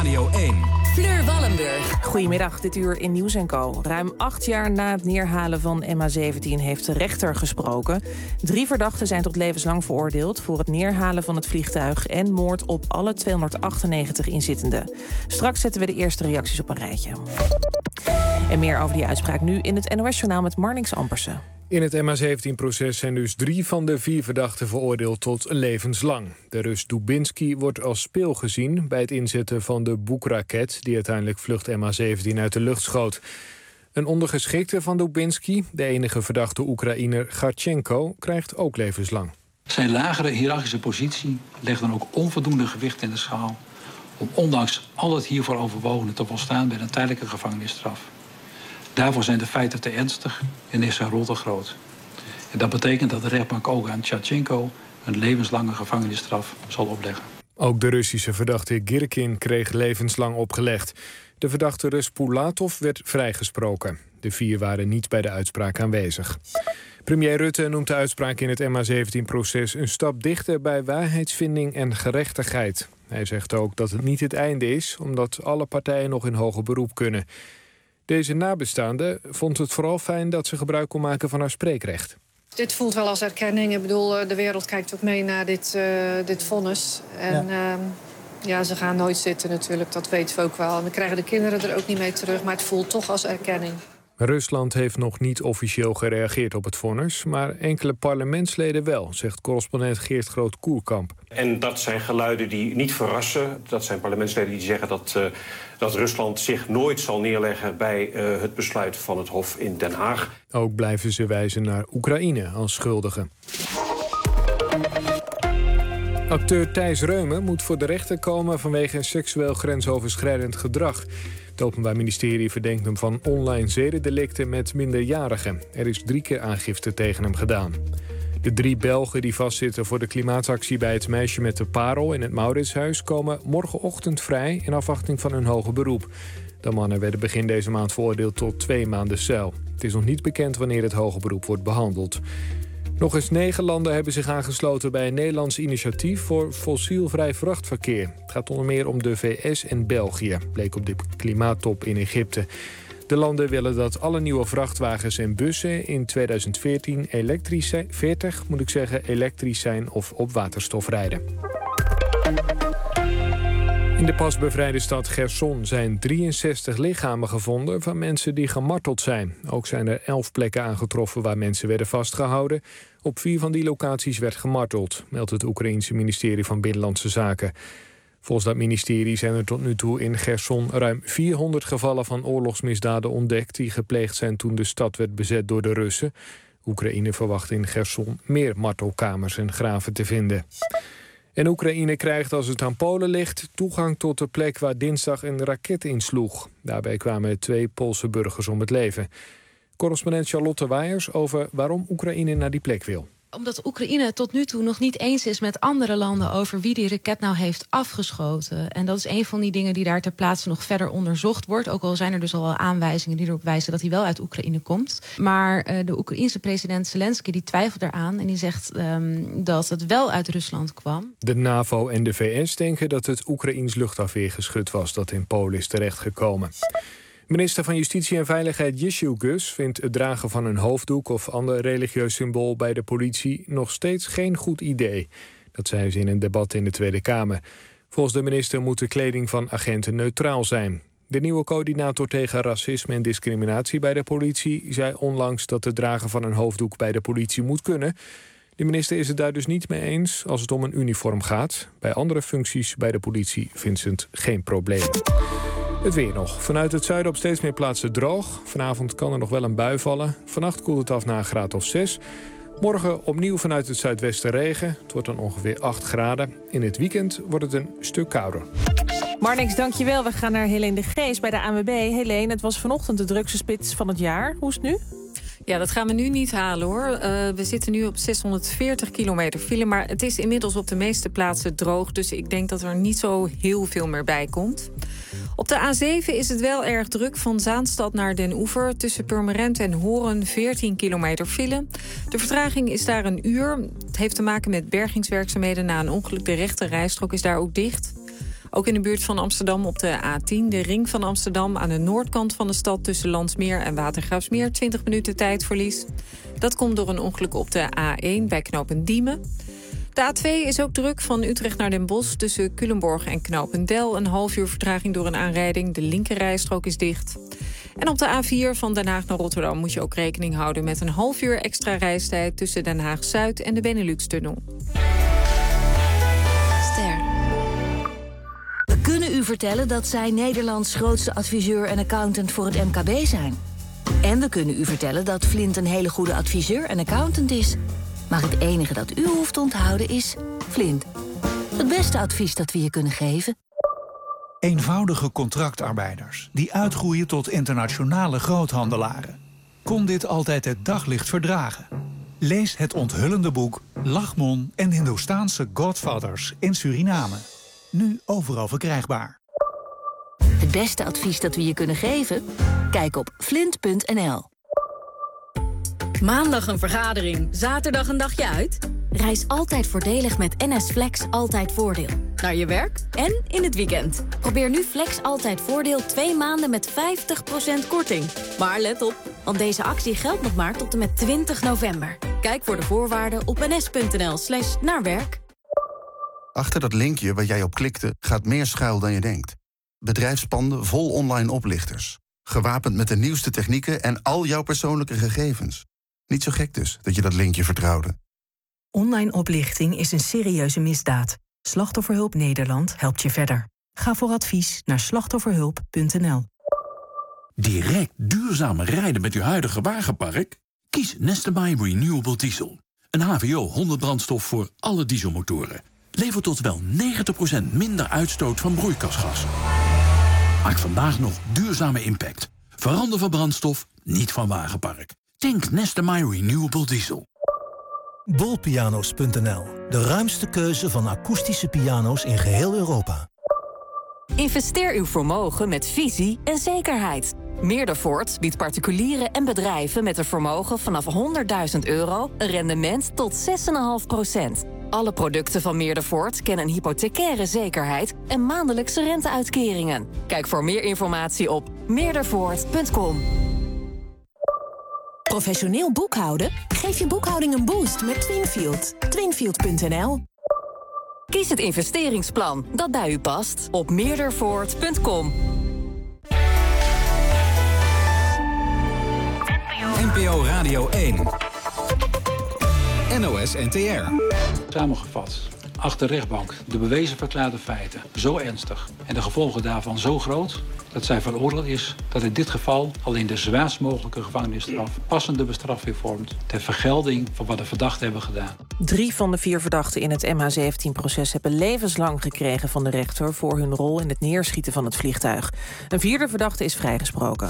Radio 1. Fleur Wallenburg. Goedemiddag, dit uur in Nieuws & Co. Ruim 8 jaar na het neerhalen van MH17 heeft de rechter gesproken. 3 verdachten zijn tot levenslang veroordeeld voor het neerhalen van het vliegtuig en moord op alle 298 inzittenden. Straks zetten we de eerste reacties op een rijtje. En meer over die uitspraak nu in het NOS-journaal met Marnix Ampersen. In het MH17-proces zijn dus 3 van de 4 verdachten veroordeeld tot levenslang. De Rus Dubinsky wordt als speel gezien bij het inzetten van de Buk-raket die uiteindelijk vlucht MH17 uit de lucht schoot. Een ondergeschikte van Dubinsky, de enige verdachte Oekraïner Garchenko, krijgt ook levenslang. Zijn lagere hiërarchische positie legt dan ook onvoldoende gewicht in de schaal om ondanks al het hiervoor overwogene te volstaan bij een tijdelijke gevangenisstraf. Daarvoor zijn de feiten te ernstig en is zijn rol te groot. En dat betekent dat de rechtbank ook aan Tjatchenko een levenslange gevangenisstraf zal opleggen. Ook de Russische verdachte Girkin kreeg levenslang opgelegd. De verdachte Rus Pulatov werd vrijgesproken. De 4 waren niet bij de uitspraak aanwezig. Premier Rutte noemt de uitspraak in het MH17-proces een stap dichter bij waarheidsvinding en gerechtigheid. Hij zegt ook dat het niet het einde is, omdat alle partijen nog in hoger beroep kunnen. Deze nabestaande vond het vooral fijn dat ze gebruik kon maken van haar spreekrecht. Dit voelt wel als erkenning. Ik bedoel, de wereld kijkt ook mee naar dit vonnis. En ja, ze gaan nooit zitten natuurlijk, dat weten we ook wel. En we krijgen de kinderen er ook niet mee terug, maar het voelt toch als erkenning. Rusland heeft nog niet officieel gereageerd op het vonnis, maar enkele parlementsleden wel, zegt correspondent Geert Groot-Koerkamp. En dat zijn geluiden die niet verrassen. Dat zijn parlementsleden die zeggen dat Rusland zich nooit zal neerleggen bij het besluit van het Hof in Den Haag. Ook blijven ze wijzen naar Oekraïne als schuldige. Acteur Thijs Reumer moet voor de rechter komen vanwege seksueel grensoverschrijdend gedrag. Het Openbaar Ministerie verdenkt hem van online zedendelicten met minderjarigen. Er is 3 keer aangifte tegen hem gedaan. De 3 Belgen die vastzitten voor de klimaatactie bij het meisje met de parel in het Mauritshuis komen morgenochtend vrij in afwachting van hun hoger beroep. De mannen werden begin deze maand veroordeeld tot 2 maanden cel. Het is nog niet bekend wanneer het hoger beroep wordt behandeld. Nog eens 9 landen hebben zich aangesloten bij een Nederlands initiatief voor fossielvrij vrachtverkeer. Het gaat onder meer om de VS en België, bleek op de klimaattop in Egypte. De landen willen dat alle nieuwe vrachtwagens en bussen in 2040 elektrisch zijn of op waterstof rijden. In de pas bevrijde stad Cherson zijn 63 lichamen gevonden van mensen die gemarteld zijn. Ook zijn er 11 plekken aangetroffen waar mensen werden vastgehouden. Op 4 van die locaties werd gemarteld, meldt het Oekraïense ministerie van Binnenlandse Zaken. Volgens dat ministerie zijn er tot nu toe in Cherson ruim 400 gevallen van oorlogsmisdaden ontdekt die gepleegd zijn toen de stad werd bezet door de Russen. Oekraïne verwacht in Cherson meer martelkamers en graven te vinden. En Oekraïne krijgt, als het aan Polen ligt, toegang tot de plek waar dinsdag een raket insloeg. Daarbij kwamen 2 Poolse burgers om het leven. Correspondent Charlotte Wijers over waarom Oekraïne naar die plek wil. Omdat Oekraïne tot nu toe nog niet eens is met andere landen over wie die raket nou heeft afgeschoten. En dat is een van die dingen die daar ter plaatse nog verder onderzocht wordt. Ook al zijn er dus al wel aanwijzingen die erop wijzen dat hij wel uit Oekraïne komt. Maar de Oekraïense president Zelensky die twijfelt daaraan en die zegt dat het wel uit Rusland kwam. De NAVO en de VS denken dat het Oekraïens luchtafweergeschut was dat in Polen is terechtgekomen. Minister van Justitie en Veiligheid Jisju Gus vindt het dragen van een hoofddoek of ander religieus symbool bij de politie nog steeds geen goed idee. Dat zei ze in een debat in de Tweede Kamer. Volgens de minister moet de kleding van agenten neutraal zijn. De nieuwe coördinator tegen racisme en discriminatie bij de politie zei onlangs dat het dragen van een hoofddoek bij de politie moet kunnen. De minister is het daar dus niet mee eens als het om een uniform gaat. Bij andere functies bij de politie vindt ze het geen probleem. Het weer nog. Vanuit het zuiden op steeds meer plaatsen droog. Vanavond kan er nog wel een bui vallen. Vannacht koelt het af naar een graad of 6. Morgen opnieuw vanuit het zuidwesten regen. Het wordt dan ongeveer 8 graden. In het weekend wordt het een stuk kouder. Marnix, dankjewel. We gaan naar Helene de Geest bij de ANWB. Helene, het was vanochtend de drukste spits van het jaar. Hoe is het nu? Ja, dat gaan we nu niet halen, hoor. We zitten nu op 640 kilometer file, maar het is inmiddels op de meeste plaatsen droog, dus ik denk dat er niet zo heel veel meer bij komt. Op de A7 is het wel erg druk van Zaanstad naar Den Oever. Tussen Purmerend en Hoorn 14 kilometer file. De vertraging is daar 1 uur. Het heeft te maken met bergingswerkzaamheden na een ongeluk. De rechte rijstrook is daar ook dicht. Ook in de buurt van Amsterdam op de A10, de ring van Amsterdam... aan de noordkant van de stad tussen Landsmeer en Watergraafsmeer... 20 minuten tijdverlies. Dat komt door een ongeluk op de A1 bij knooppunt Diemen. De A2 is ook druk van Utrecht naar Den Bosch... tussen Culemborg en Knopendel. Een half uur vertraging door een aanrijding. De linkerrijstrook is dicht. En op de A4 van Den Haag naar Rotterdam... moet je ook rekening houden met een half uur extra reistijd... tussen Den Haag-Zuid en de Benelux-tunnel. Ster. We kunnen u vertellen dat zij Nederlands grootste adviseur en accountant voor het MKB zijn. En we kunnen u vertellen dat Flint een hele goede adviseur en accountant is. Maar het enige dat u hoeft te onthouden is Flint. Het beste advies dat we je kunnen geven. Eenvoudige contractarbeiders die uitgroeien tot internationale groothandelaren. Kon dit altijd het daglicht verdragen? Lees het onthullende boek Lachmon en Hindoestaanse Godfathers in Suriname. Nu overal verkrijgbaar. Het beste advies dat we je kunnen geven? Kijk op flint.nl. Maandag een vergadering, zaterdag een dagje uit? Reis altijd voordelig met NS Flex Altijd Voordeel. Naar je werk en in het weekend. Probeer nu Flex Altijd Voordeel 2 maanden met 50% korting. Maar let op, want deze actie geldt nog maar tot en met 20 november. Kijk voor de voorwaarden op ns.nl/naarwerk. Achter dat linkje waar jij op klikte gaat meer schuil dan je denkt. Bedrijfspanden vol online oplichters. Gewapend met de nieuwste technieken en al jouw persoonlijke gegevens. Niet zo gek dus dat je dat linkje vertrouwde. Online oplichting is een serieuze misdaad. Slachtofferhulp Nederland helpt je verder. Ga voor advies naar slachtofferhulp.nl. Direct duurzamer rijden met uw huidige wagenpark? Kies Neste-MY Renewable Diesel. Een HVO 100 brandstof voor alle dieselmotoren. Levert tot wel 90% minder uitstoot van broeikasgassen. Maak vandaag nog duurzame impact. Verander van brandstof, niet van wagenpark. Tank Neste-MY Renewable Diesel. Bolpianos.nl. De ruimste keuze van akoestische piano's in geheel Europa. Investeer uw vermogen met visie en zekerheid. Meerdervoort biedt particulieren en bedrijven met een vermogen vanaf €100.000 een rendement tot 6,5%. Alle producten van Meerdervoort kennen een hypothecaire zekerheid en maandelijkse renteuitkeringen. Kijk voor meer informatie op meerdervoort.com. Professioneel boekhouden? Geef je boekhouding een boost met Twinfield. Twinfield.nl. Kies het investeringsplan dat bij u past op meerdervoort.com. NPO Radio 1. NOS NTR. Samengevat. Achter de rechtbank de bewezen verklaarde feiten zo ernstig en de gevolgen daarvan zo groot dat zij veroordeeld is dat in dit geval alleen de zwaarst mogelijke gevangenisstraf passende bestraffing vormt ter vergelding van wat de verdachten hebben gedaan. 3 van de 4 verdachten in het MH17-proces hebben levenslang gekregen van de rechter voor hun rol in het neerschieten van het vliegtuig. Een 4e verdachte is vrijgesproken.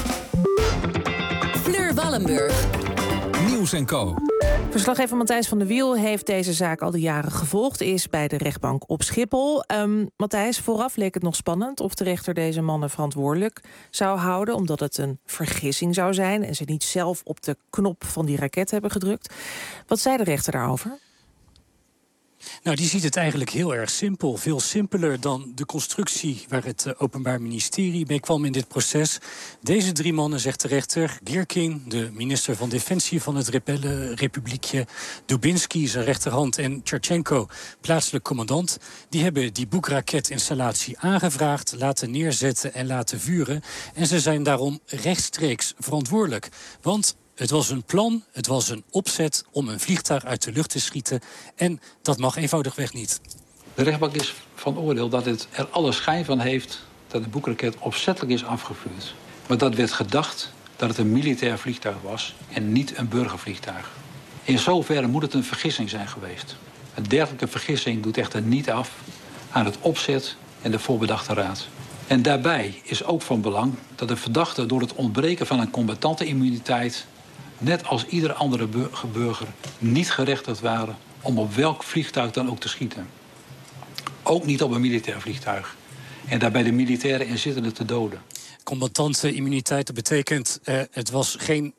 Fleur Wallenburg. Nieuws & Co. Verslaggever Matthijs van der Wiel heeft deze zaak al die jaren gevolgd. Is bij de rechtbank op Schiphol. Matthijs, vooraf leek het nog spannend of de rechter deze mannen verantwoordelijk zou houden, omdat het een vergissing zou zijn en ze niet zelf op de knop van die raket hebben gedrukt. Wat zei de rechter daarover? Nou, die ziet het eigenlijk heel erg simpel. Veel simpeler dan de constructie waar het Openbaar Ministerie mee kwam in dit proces. Deze 3 mannen, zegt de rechter, Gierkin, de minister van Defensie van het rebellenrepubliekje, Dubinsky, zijn rechterhand, en Tjarchenko, plaatselijk commandant, die hebben die boekraketinstallatie aangevraagd, laten neerzetten en laten vuren. En ze zijn daarom rechtstreeks verantwoordelijk. Want het was een plan, het was een opzet om een vliegtuig uit de lucht te schieten. En dat mag eenvoudigweg niet. De rechtbank is van oordeel dat het er alle schijn van heeft dat de boekraket opzettelijk is afgevuurd. Maar dat werd gedacht dat het een militair vliegtuig was en niet een burgervliegtuig. In zoverre moet het een vergissing zijn geweest. Een dergelijke vergissing doet echter niet af aan het opzet en de voorbedachte raad. En daarbij is ook van belang dat de verdachten door het ontbreken van een combattantenimmuniteit, net als iedere andere burger, niet gerechtigd waren om op welk vliegtuig dan ook te schieten. Ook niet op een militair vliegtuig. En daarbij de militaire inzittenden te doden. Combattantenimmuniteit, dat betekent het was geen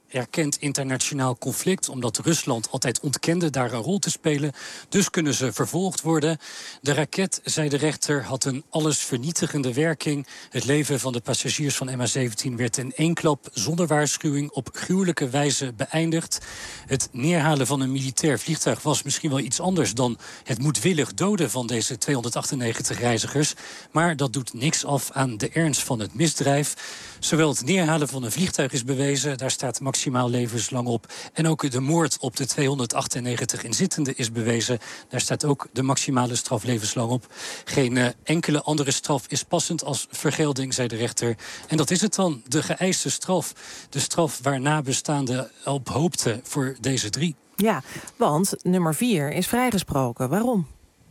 erkend internationaal conflict, omdat Rusland altijd ontkende daar een rol te spelen. Dus kunnen ze vervolgd worden. De raket, zei de rechter, had een allesvernietigende werking. Het leven van de passagiers van MH17 werd in één klap zonder waarschuwing op gruwelijke wijze beëindigd. Het neerhalen van een militair vliegtuig was misschien wel iets anders dan het moedwillig doden van deze 298 reizigers. Maar dat doet niks af aan de ernst van het misdrijf. Zowel het neerhalen van een vliegtuig is bewezen, daar staat maximaal levenslang op. En ook de moord op de 298 inzittenden is bewezen. Daar staat ook de maximale straf levenslang op. Geen enkele andere straf is passend als vergelding, zei de rechter. En dat is het dan, de geëiste straf. De straf waar nabestaanden op hoopten voor deze 3. Ja, want nummer 4 is vrijgesproken. Waarom?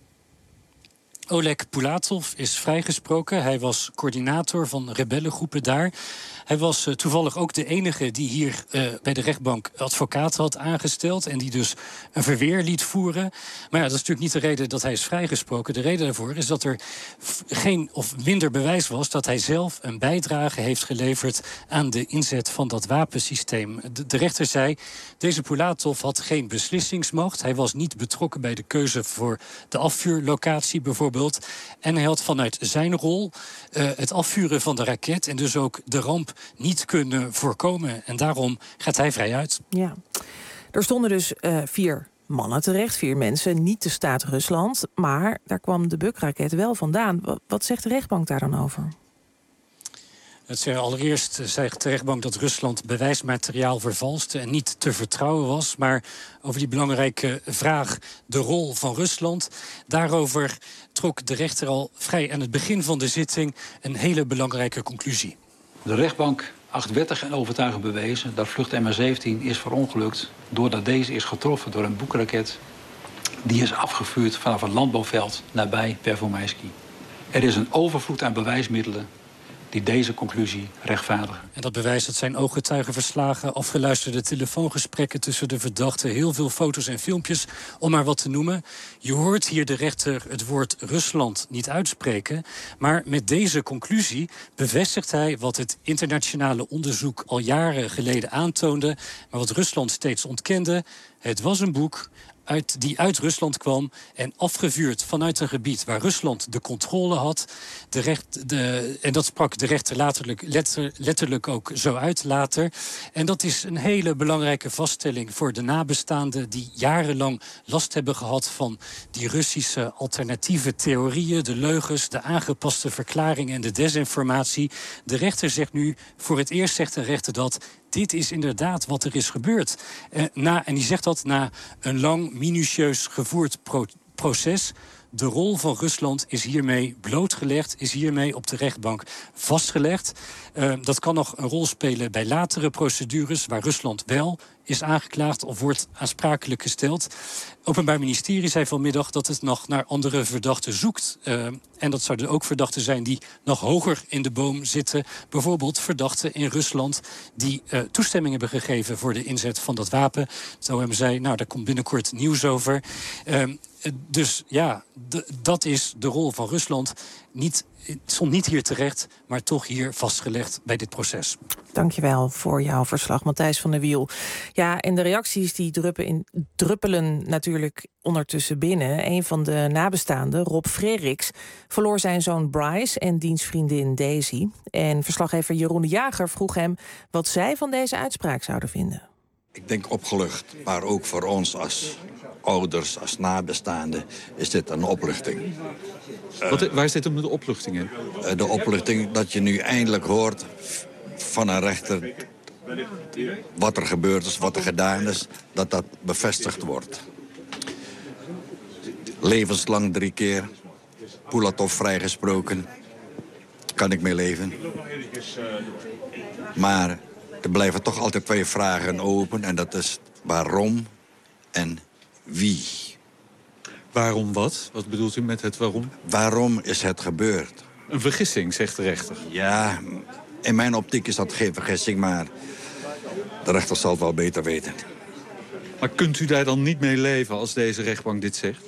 Oleg Pulatov is vrijgesproken. Hij was coördinator van rebellengroepen daar. Hij was toevallig ook de enige die hier bij de rechtbank advocaat had aangesteld en die dus een verweer liet voeren. Maar ja, dat is natuurlijk niet de reden dat hij is vrijgesproken. De reden daarvoor is dat er geen of minder bewijs was dat hij zelf een bijdrage heeft geleverd aan de inzet van dat wapensysteem. De rechter zei, deze Pulatov had geen beslissingsmacht. Hij was niet betrokken bij de keuze voor de afvuurlocatie bijvoorbeeld. En hij had vanuit zijn rol het afvuren van de raket en dus ook de ramp niet kunnen voorkomen. En daarom gaat hij vrij uit. Ja, er stonden dus 4 mannen terecht, 4 mensen, niet de staat Rusland. Maar daar kwam de Buk-raket wel vandaan. Wat zegt de rechtbank daar dan over? Allereerst zegt de rechtbank dat Rusland bewijsmateriaal vervalste en niet te vertrouwen was. Maar over die belangrijke vraag, de rol van Rusland, daarover trok de rechter al vrij aan het begin van de zitting een hele belangrijke conclusie. De rechtbank acht wettig en overtuigend bewezen dat vlucht MH17 is verongelukt doordat deze is getroffen door een Buk-raket die is afgevuurd vanaf een landbouwveld nabij Pervomaisky. Er is een overvloed aan bewijsmiddelen die deze conclusie rechtvaardigen. En dat bewijst dat zijn ooggetuigenverslagen, afgeluisterde telefoongesprekken tussen de verdachten, heel veel foto's en filmpjes, om maar wat te noemen. Je hoort hier de rechter het woord Rusland niet uitspreken, maar met deze conclusie bevestigt hij wat het internationale onderzoek al jaren geleden aantoonde, maar wat Rusland steeds ontkende. Het was een boek die uit Rusland kwam en afgevuurd vanuit een gebied waar Rusland de controle had. En dat sprak de rechter letterlijk ook zo uit later. En dat is een hele belangrijke vaststelling voor de nabestaanden die jarenlang last hebben gehad van die Russische alternatieve theorieën, de leugens, de aangepaste verklaringen en de desinformatie. De rechter zegt nu, voor het eerst zegt de rechter dat dit is inderdaad wat er is gebeurd. En die zegt dat na een lang, minutieus gevoerd proces. De rol van Rusland is hiermee blootgelegd, is hiermee op de rechtbank vastgelegd. Dat kan nog een rol spelen bij latere procedures waar Rusland wel is aangeklaagd of wordt aansprakelijk gesteld. Het Openbaar Ministerie zei vanmiddag dat het nog naar andere verdachten zoekt. En dat zouden ook verdachten zijn die nog hoger in de boom zitten. Bijvoorbeeld verdachten in Rusland die toestemming hebben gegeven voor de inzet van dat wapen. Zo hebben zij, daar komt binnenkort nieuws over. Dus ja, dat is de rol van Rusland. Het stond niet hier terecht, maar toch hier vastgelegd bij dit proces. Dankjewel voor jouw verslag, Matthijs van der Wiel. Ja, en de reacties die druppelen natuurlijk ondertussen binnen. Een van de nabestaanden, Rob Freriks, verloor zijn zoon Bryce en dienstvriendin Daisy. En verslaggever Jeroen de Jager vroeg hem wat zij van deze uitspraak zouden vinden. Ik denk opgelucht, maar ook voor ons als ouders, als nabestaanden, is dit een opluchting. Waar is dit om de opluchting in? De opluchting dat je nu eindelijk hoort van een rechter wat er gebeurd is, wat er gedaan is, dat bevestigd wordt. Levenslang 3 keer, Pulatov vrijgesproken, kan ik mee leven. Maar er blijven toch altijd 2 vragen open en dat is waarom en wie. Waarom wat? Wat bedoelt u met het waarom? Waarom is het gebeurd? Een vergissing, zegt de rechter. Ja, in mijn optiek is dat geen vergissing, maar de rechter zal het wel beter weten. Maar kunt u daar dan niet mee leven als deze rechtbank dit zegt?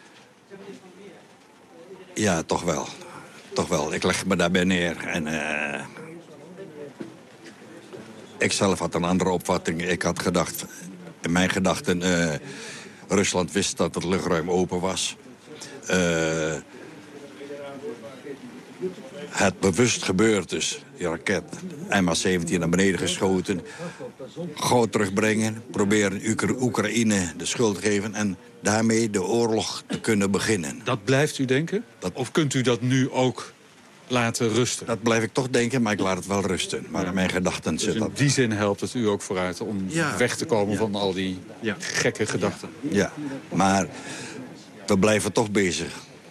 Ja, toch wel. Toch wel. Ik leg me daarbij neer en Ik zelf had een andere opvatting. Ik had gedacht, in mijn gedachten... Rusland wist dat het luchtruim open was. Het bewust gebeurd dus. Die raket MH17 naar beneden geschoten. Gauw terugbrengen. Proberen Oekraïne de schuld te geven. En daarmee de oorlog te kunnen beginnen. Dat blijft u denken? Of kunt u dat nu ook laten rusten? Dat blijf ik toch denken, maar ik laat het wel rusten. Maar in mijn gedachten dus zit in dat. die zin helpt het u ook vooruit om weg te komen van al die gekke gedachten. Ja, maar we blijven toch bezig.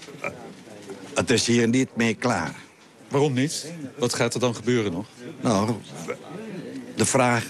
Het is hier niet mee klaar. Waarom niet? Wat gaat er dan gebeuren nog? Nou, de vraag...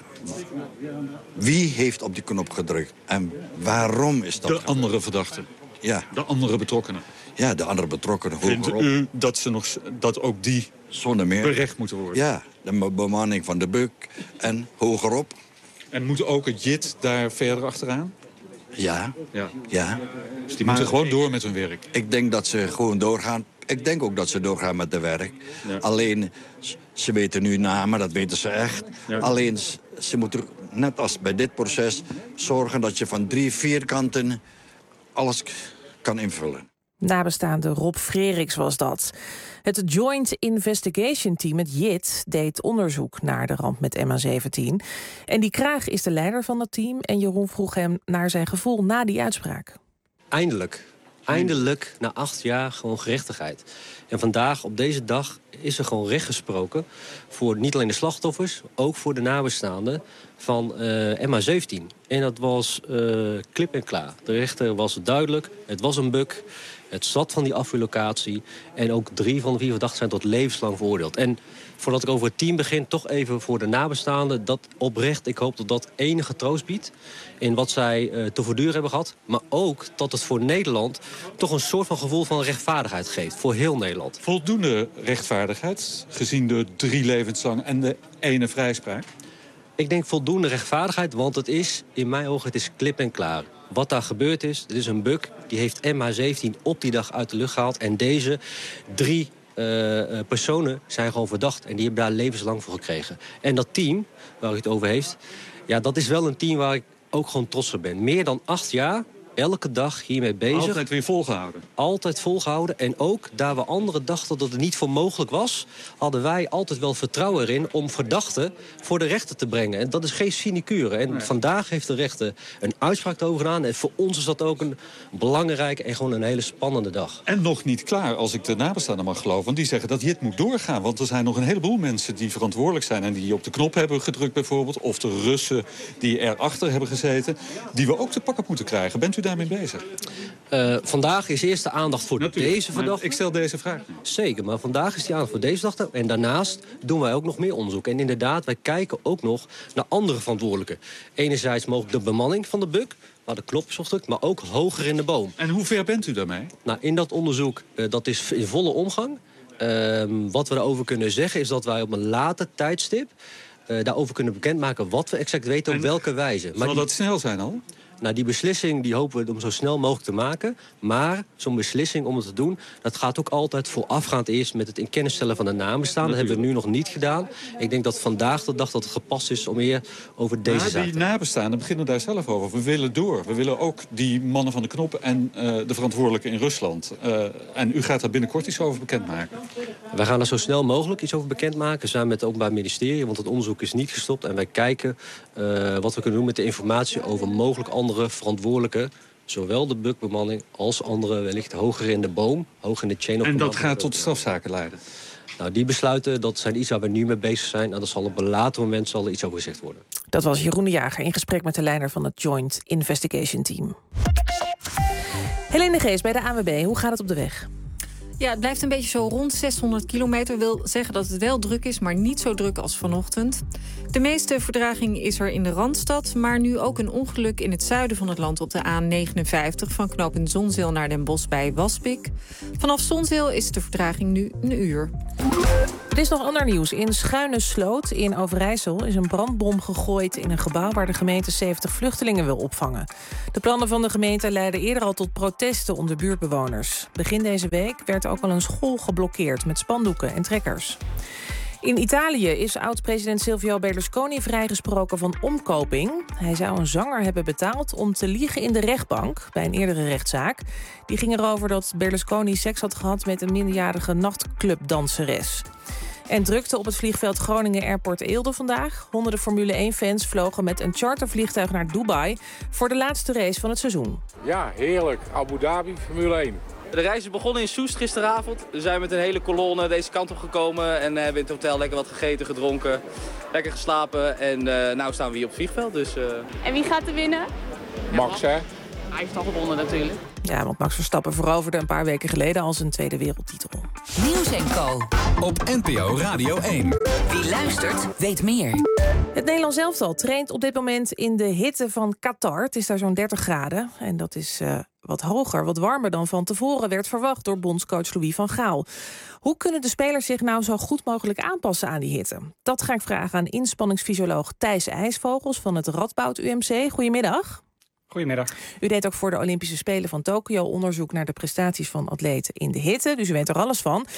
Wie heeft op die knop gedrukt? En waarom is dat de andere verdachten? Ja. De andere betrokkenen? Ja, de andere betrokkenen. Vindt u dat ook die zonder meer berecht moeten worden? Ja, de bemanning van de Buk en hogerop. En moet ook het JIT daar verder achteraan? Ja. Dus die moeten gewoon door met hun werk? Ik denk dat ze gewoon doorgaan. Ik denk ook dat ze doorgaan met de werk. Ja. Alleen, ze weten nu namen, dat weten ze echt. Ja. Alleen, ze moeten, net als bij dit proces... zorgen dat je van 3-4 kanten alles kan invullen. Nabestaande Rob Freriks was dat. Het Joint Investigation Team, het JIT, deed onderzoek naar de ramp met MH17. En die Kraag is de leider van dat team. En Jeroen vroeg hem naar zijn gevoel na die uitspraak. Eindelijk, na 8 jaar, gewoon gerechtigheid. En vandaag, op deze dag, is er gewoon recht gesproken... voor niet alleen de slachtoffers, ook voor de nabestaanden van MH17. En dat was klip en klaar. De rechter was duidelijk, het was een bug... Het zat van die afvuurlocatie. En ook 3 van de 4 verdachten zijn tot levenslang veroordeeld. En voordat ik over het team begin, toch even voor de nabestaanden. Dat oprecht, ik hoop dat dat enige troost biedt in wat zij te verduren hebben gehad. Maar ook dat het voor Nederland toch een soort van gevoel van rechtvaardigheid geeft. Voor heel Nederland. Voldoende rechtvaardigheid, gezien de 3 levenslang en de 1 vrijspraak? Ik denk voldoende rechtvaardigheid, want het is, in mijn ogen, het is klip en klaar. Wat daar gebeurd is, dit is een bug. Die heeft MH17 op die dag uit de lucht gehaald. En deze 3 personen zijn gewoon verdacht. En die hebben daar levenslang voor gekregen. En dat team, waar u het over heeft... ja, dat is wel een team waar ik ook gewoon trots op ben. Meer dan 8 jaar, elke dag hiermee bezig. Altijd weer volgehouden? Altijd volgehouden. En ook, daar we anderen dachten dat het niet voor mogelijk was... hadden wij altijd wel vertrouwen erin om verdachten voor de rechter te brengen. En dat is geen sinecure. En vandaag heeft de rechter een uitspraak over gedaan. En voor ons is dat ook een belangrijke en gewoon een hele spannende dag. En nog niet klaar, als ik de nabestaanden mag geloven. Want die zeggen dat JIT moet doorgaan. Want er zijn nog een heleboel mensen die verantwoordelijk zijn... en die op de knop hebben gedrukt bijvoorbeeld. Of de Russen die erachter hebben gezeten. Die we ook te pakken moeten krijgen. Bent u daarmee bezig? Vandaag is eerst de aandacht voor deze verdachte. Ik stel deze vraag. Zeker, maar vandaag is die aandacht voor deze verdachte. En daarnaast doen wij ook nog meer onderzoek. En inderdaad, wij kijken ook nog naar andere verantwoordelijken. Enerzijds mogelijk de bemanning van de buk, waar de knop is opgedrukt, maar ook hoger in de boom. En hoe ver bent u daarmee? Nou, in dat onderzoek, dat is in volle omgang. Wat we daarover kunnen zeggen is dat wij op een later tijdstip... daarover kunnen bekendmaken wat we exact weten op welke wijze. Zal dat snel zijn al? Nou, die beslissing die hopen we om zo snel mogelijk te maken. Maar zo'n beslissing om het te doen... dat gaat ook altijd voorafgaand eerst met het in kennis stellen van de nabestaanden. Dat hebben we nu nog niet gedaan. Ik denk dat vandaag de dag dat het gepast is om meer over deze zaak. Die nabestaanden beginnen daar zelf over. We willen door. We willen ook die mannen van de knop en de verantwoordelijken in Rusland. En u gaat daar binnenkort iets over bekendmaken. Wij gaan er zo snel mogelijk iets over bekendmaken. Samen met het Openbaar Ministerie. Want het onderzoek is niet gestopt. En wij kijken wat we kunnen doen met de informatie over mogelijk andere verantwoordelijken, zowel de bukbemanning als andere wellicht hoger in de boom, hoger in de chain of command. En dat gaat tot strafzaken leiden? Nou, die besluiten, dat zijn iets waar we nu mee bezig zijn. En dat zal op een later moment er iets over gezegd worden. Dat was Jeroen de Jager in gesprek met de leider van het Joint Investigation Team. Helene de Geest bij de ANWB, hoe gaat het op de weg? Ja, het blijft een beetje zo rond 600 kilometer. Wil zeggen dat het wel druk is, maar niet zo druk als vanochtend. De meeste verdraging is er in de Randstad, maar nu ook een ongeluk in het zuiden van het land op de A59... van knooppunt Zonzeel naar Den Bosch bij Waspik. Vanaf Zonzeel is de verdraging nu 1 uur. Er is nog ander nieuws. In Schuine Sloot in Overijssel is een brandbom gegooid in een gebouw waar de gemeente 70 vluchtelingen wil opvangen. De plannen van de gemeente leidden eerder al tot protesten onder buurtbewoners. Begin deze week werd ook al een school geblokkeerd met spandoeken en trekkers. In Italië is oud-president Silvio Berlusconi vrijgesproken van omkoping. Hij zou een zanger hebben betaald om te liegen in de rechtbank bij een eerdere rechtszaak. Die ging erover dat Berlusconi seks had gehad met een minderjarige nachtclubdanseres. En drukte op het vliegveld Groningen Airport Eelde vandaag. Honderden Formule 1-fans vlogen met een chartervliegtuig naar Dubai voor de laatste race van het seizoen. Ja, heerlijk. Abu Dhabi, Formule 1. De reis is begonnen in Soest gisteravond. We zijn met een hele kolonne deze kant op gekomen en hebben in het hotel lekker wat gegeten, gedronken, lekker geslapen. En nu staan we hier op het vliegveld. Dus, En wie gaat er winnen? Max, hè? Hij heeft al gewonnen natuurlijk. Ja, want Max Verstappen veroverde een paar weken geleden al zijn tweede wereldtitel. Nieuws & Co. Op NPO Radio 1. Wie luistert, weet meer. Het Nederlands elftal traint op dit moment in de hitte van Qatar. Het is daar zo'n 30 graden. En dat is wat hoger, wat warmer dan van tevoren werd verwacht door bondscoach Louis van Gaal. Hoe kunnen de spelers zich nou zo goed mogelijk aanpassen aan die hitte? Dat ga ik vragen aan inspanningsfysioloog Thijs IJsvogels van het Radboud UMC. Goedemiddag. Goedemiddag. U deed ook voor de Olympische Spelen van Tokio onderzoek naar de prestaties van atleten in de hitte. Dus u weet er alles van.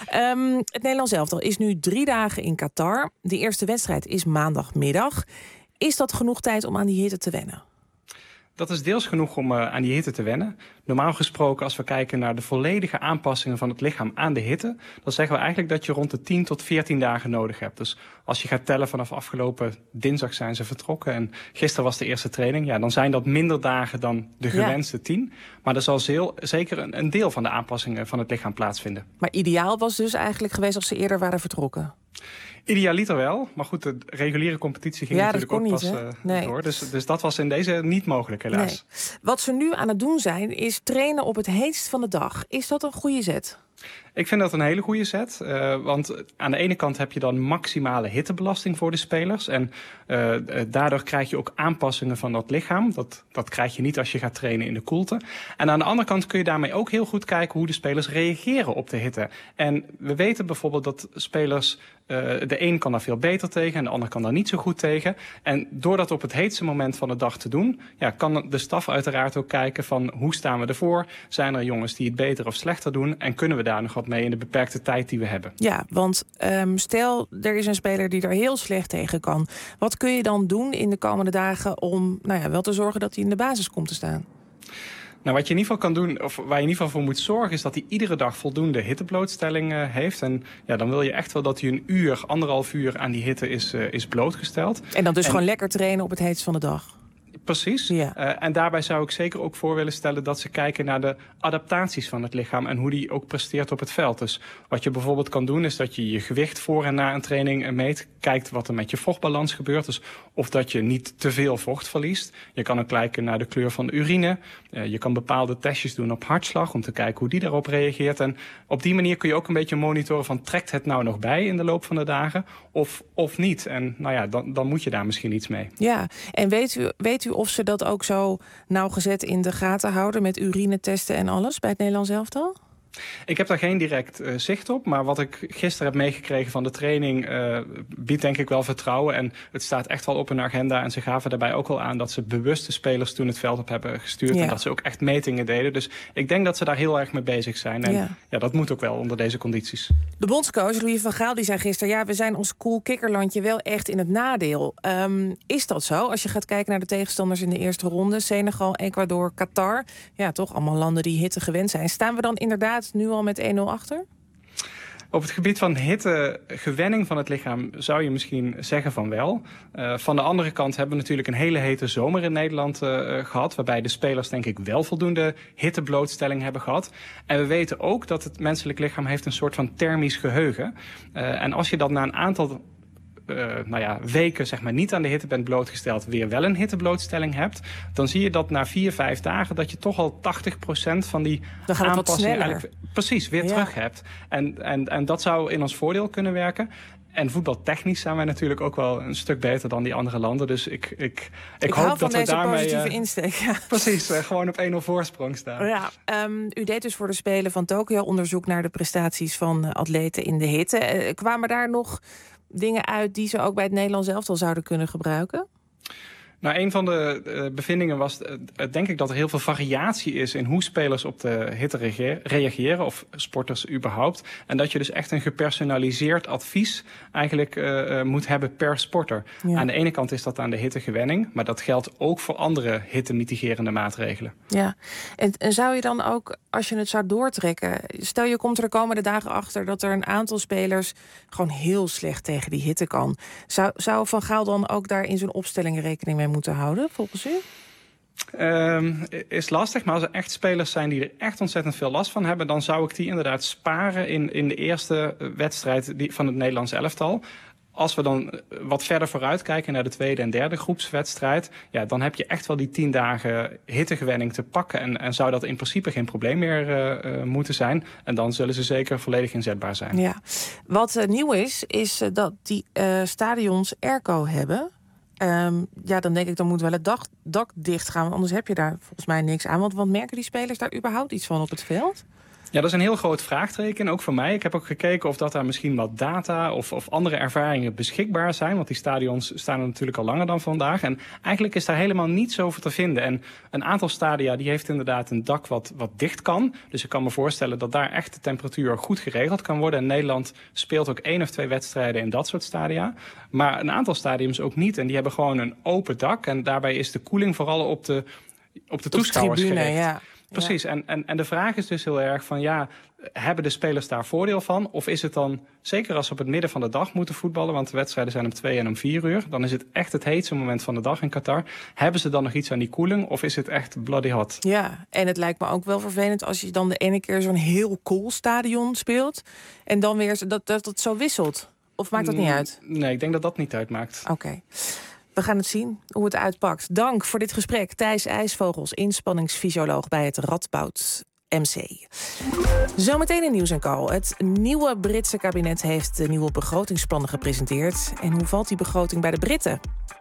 Het Nederlands elftal is nu 3 dagen in Qatar. De eerste wedstrijd is maandagmiddag. Is dat genoeg tijd om aan die hitte te wennen? Dat is deels genoeg om aan die hitte te wennen. Normaal gesproken, als we kijken naar de volledige aanpassingen van het lichaam aan de hitte, dan zeggen we eigenlijk dat je rond de 10 tot 14 dagen nodig hebt. Dus als je gaat tellen vanaf afgelopen dinsdag zijn ze vertrokken en gisteren was de eerste training, ja, dan zijn dat minder dagen dan de gewenste 10. Maar er zal zeker een deel van de aanpassingen van het lichaam plaatsvinden. Maar ideaal was dus eigenlijk geweest als ze eerder waren vertrokken? Idealiter wel, maar goed, de reguliere competitie ging natuurlijk ook pas door. Dus dat was in deze niet mogelijk, helaas. Nee. Wat ze nu aan het doen zijn, is trainen op het heetst van de dag. Is dat een goede zet? Ik vind dat een hele goede zet. Want aan de ene kant heb je dan maximale hittebelasting voor de spelers. En daardoor krijg je ook aanpassingen van dat lichaam. Dat krijg je niet als je gaat trainen in de koelte. En aan de andere kant kun je daarmee ook heel goed kijken hoe de spelers reageren op de hitte. En we weten bijvoorbeeld dat spelers, de een kan daar veel beter tegen en de ander kan daar niet zo goed tegen. En door dat op het heetste moment van de dag te doen, ja, kan de staf uiteraard ook kijken van hoe staan we ervoor? Zijn er jongens die het beter of slechter doen? En kunnen we daar nog wat mee in de beperkte tijd die we hebben? Ja, want stel er is een speler die er heel slecht tegen kan. Wat kun je dan doen in de komende dagen om wel te zorgen dat hij in de basis komt te staan? Nou, wat je in ieder geval kan doen, of waar je in ieder geval voor moet zorgen, is dat hij iedere dag voldoende hitteblootstelling heeft. En ja, dan wil je echt wel dat hij 1,5 uur aan die hitte is blootgesteld. En dan dus gewoon lekker trainen op het heetst van de dag? Precies. Ja. En daarbij zou ik zeker ook voor willen stellen dat ze kijken naar de adaptaties van het lichaam en hoe die ook presteert op het veld. Dus wat je bijvoorbeeld kan doen is dat je je gewicht voor en na een training meet. Kijkt wat er met je vochtbalans gebeurt. Dus of dat je niet te veel vocht verliest. Je kan ook kijken naar de kleur van de urine. Je kan bepaalde testjes doen op hartslag om te kijken hoe die daarop reageert. En op die manier kun je ook een beetje monitoren van trekt het nou nog bij in de loop van de dagen of niet. En dan moet je daar misschien iets mee. Ja, en weet u of ze dat ook zo nauwgezet in de gaten houden met urinetesten en alles bij het Nederlands elftal? Ik heb daar geen direct zicht op, maar wat ik gisteren heb meegekregen van de training biedt denk ik wel vertrouwen. En het staat echt wel op hun agenda en ze gaven daarbij ook al aan dat ze bewust de spelers toen het veld op hebben gestuurd en dat ze ook echt metingen deden. Dus ik denk dat ze daar heel erg mee bezig zijn. En ja, dat moet ook wel onder deze condities. De bondscoach Louis van Gaal die zei gisteren, we zijn ons cool kikkerlandje wel echt in het nadeel. Is dat zo? Als je gaat kijken naar de tegenstanders in de eerste ronde, Senegal, Ecuador, Qatar, ja, toch allemaal landen die hitte gewend zijn. Staan we dan inderdaad nu al met 1-0 achter? Op het gebied van hittegewenning van het lichaam zou je misschien zeggen van wel. Van de andere kant hebben we natuurlijk een hele hete zomer in Nederland gehad, waarbij de spelers denk ik wel voldoende hitteblootstelling hebben gehad. En we weten ook dat het menselijk lichaam heeft een soort van thermisch geheugen. En als je dat na een aantal weken zeg maar niet aan de hitte bent blootgesteld, weer wel een hitteblootstelling hebt, dan zie je dat na 4-5 dagen dat je toch al 80% van die aanpassing eigenlijk precies weer terug hebt. En dat zou in ons voordeel kunnen werken. En voetbaltechnisch zijn wij natuurlijk ook wel een stuk beter dan die andere landen. Dus ik hoop dat we daarmee positieve insteek. Ja. Precies, gewoon op 1-0 voorsprong staan. Ja, u deed dus voor de Spelen van Tokio onderzoek naar de prestaties van atleten in de hitte. Kwamen daar nog dingen uit die ze ook bij het Nederlands elftal zouden kunnen gebruiken? Nou, een van de bevindingen was, denk ik, dat er heel veel variatie is in hoe spelers op de hitte reageren, of sporters überhaupt. En dat je dus echt een gepersonaliseerd advies eigenlijk moet hebben per sporter. Ja. Aan de ene kant is dat aan de hittegewenning, maar dat geldt ook voor andere hittemitigerende maatregelen. Ja, en zou je dan ook, als je het zou doortrekken, stel je komt er de komende dagen achter dat er een aantal spelers gewoon heel slecht tegen die hitte kan. Zou Van Gaal dan ook daar in zijn opstellingen rekening mee moeten houden, volgens u? Is lastig, maar als er echt spelers zijn die er echt ontzettend veel last van hebben, dan zou ik die inderdaad sparen in de eerste wedstrijd van het Nederlands elftal. Als we dan wat verder vooruit kijken naar de tweede en derde groepswedstrijd, ja, dan heb je echt wel die 10 dagen hittegewenning te pakken. En zou dat in principe geen probleem meer moeten zijn. En dan zullen ze zeker volledig inzetbaar zijn. Ja. Wat nieuw is dat die stadions airco hebben. Dan denk ik, dan moet wel het dak dicht gaan. Want anders heb je daar volgens mij niks aan. Want merken die spelers daar überhaupt iets van op het veld? Ja, dat is een heel groot vraagteken, ook voor mij. Ik heb ook gekeken of dat daar misschien wat data of andere ervaringen beschikbaar zijn. Want die stadions staan er natuurlijk al langer dan vandaag. En eigenlijk is daar helemaal niets over te vinden. En een aantal stadia die heeft inderdaad een dak wat dicht kan. Dus ik kan me voorstellen dat daar echt de temperatuur goed geregeld kan worden. En Nederland speelt ook 1 of 2 wedstrijden in dat soort stadia. Maar een aantal stadiums ook niet. En die hebben gewoon een open dak. En daarbij is de koeling vooral op de toeschouwers gericht. Ja. Precies, ja. En de vraag is dus heel erg van, hebben de spelers daar voordeel van? Of is het dan, zeker als ze op het midden van de dag moeten voetballen, want de wedstrijden zijn om 2 en om 4 uur, dan is het echt het heetste moment van de dag in Qatar. Hebben ze dan nog iets aan die koeling of is het echt bloody hot? Ja, en het lijkt me ook wel vervelend als je dan de ene keer zo'n heel cool stadion speelt en dan weer dat het zo wisselt. Of maakt dat niet uit? Nee, ik denk dat dat niet uitmaakt. Oké. We gaan het zien hoe het uitpakt. Dank voor dit gesprek. Thijs IJsvogels, inspanningsfysioloog bij het Radboud MC. Zometeen in Nieuws & Co. Het nieuwe Britse kabinet heeft de nieuwe begrotingsplannen gepresenteerd. En hoe valt die begroting bij de Britten?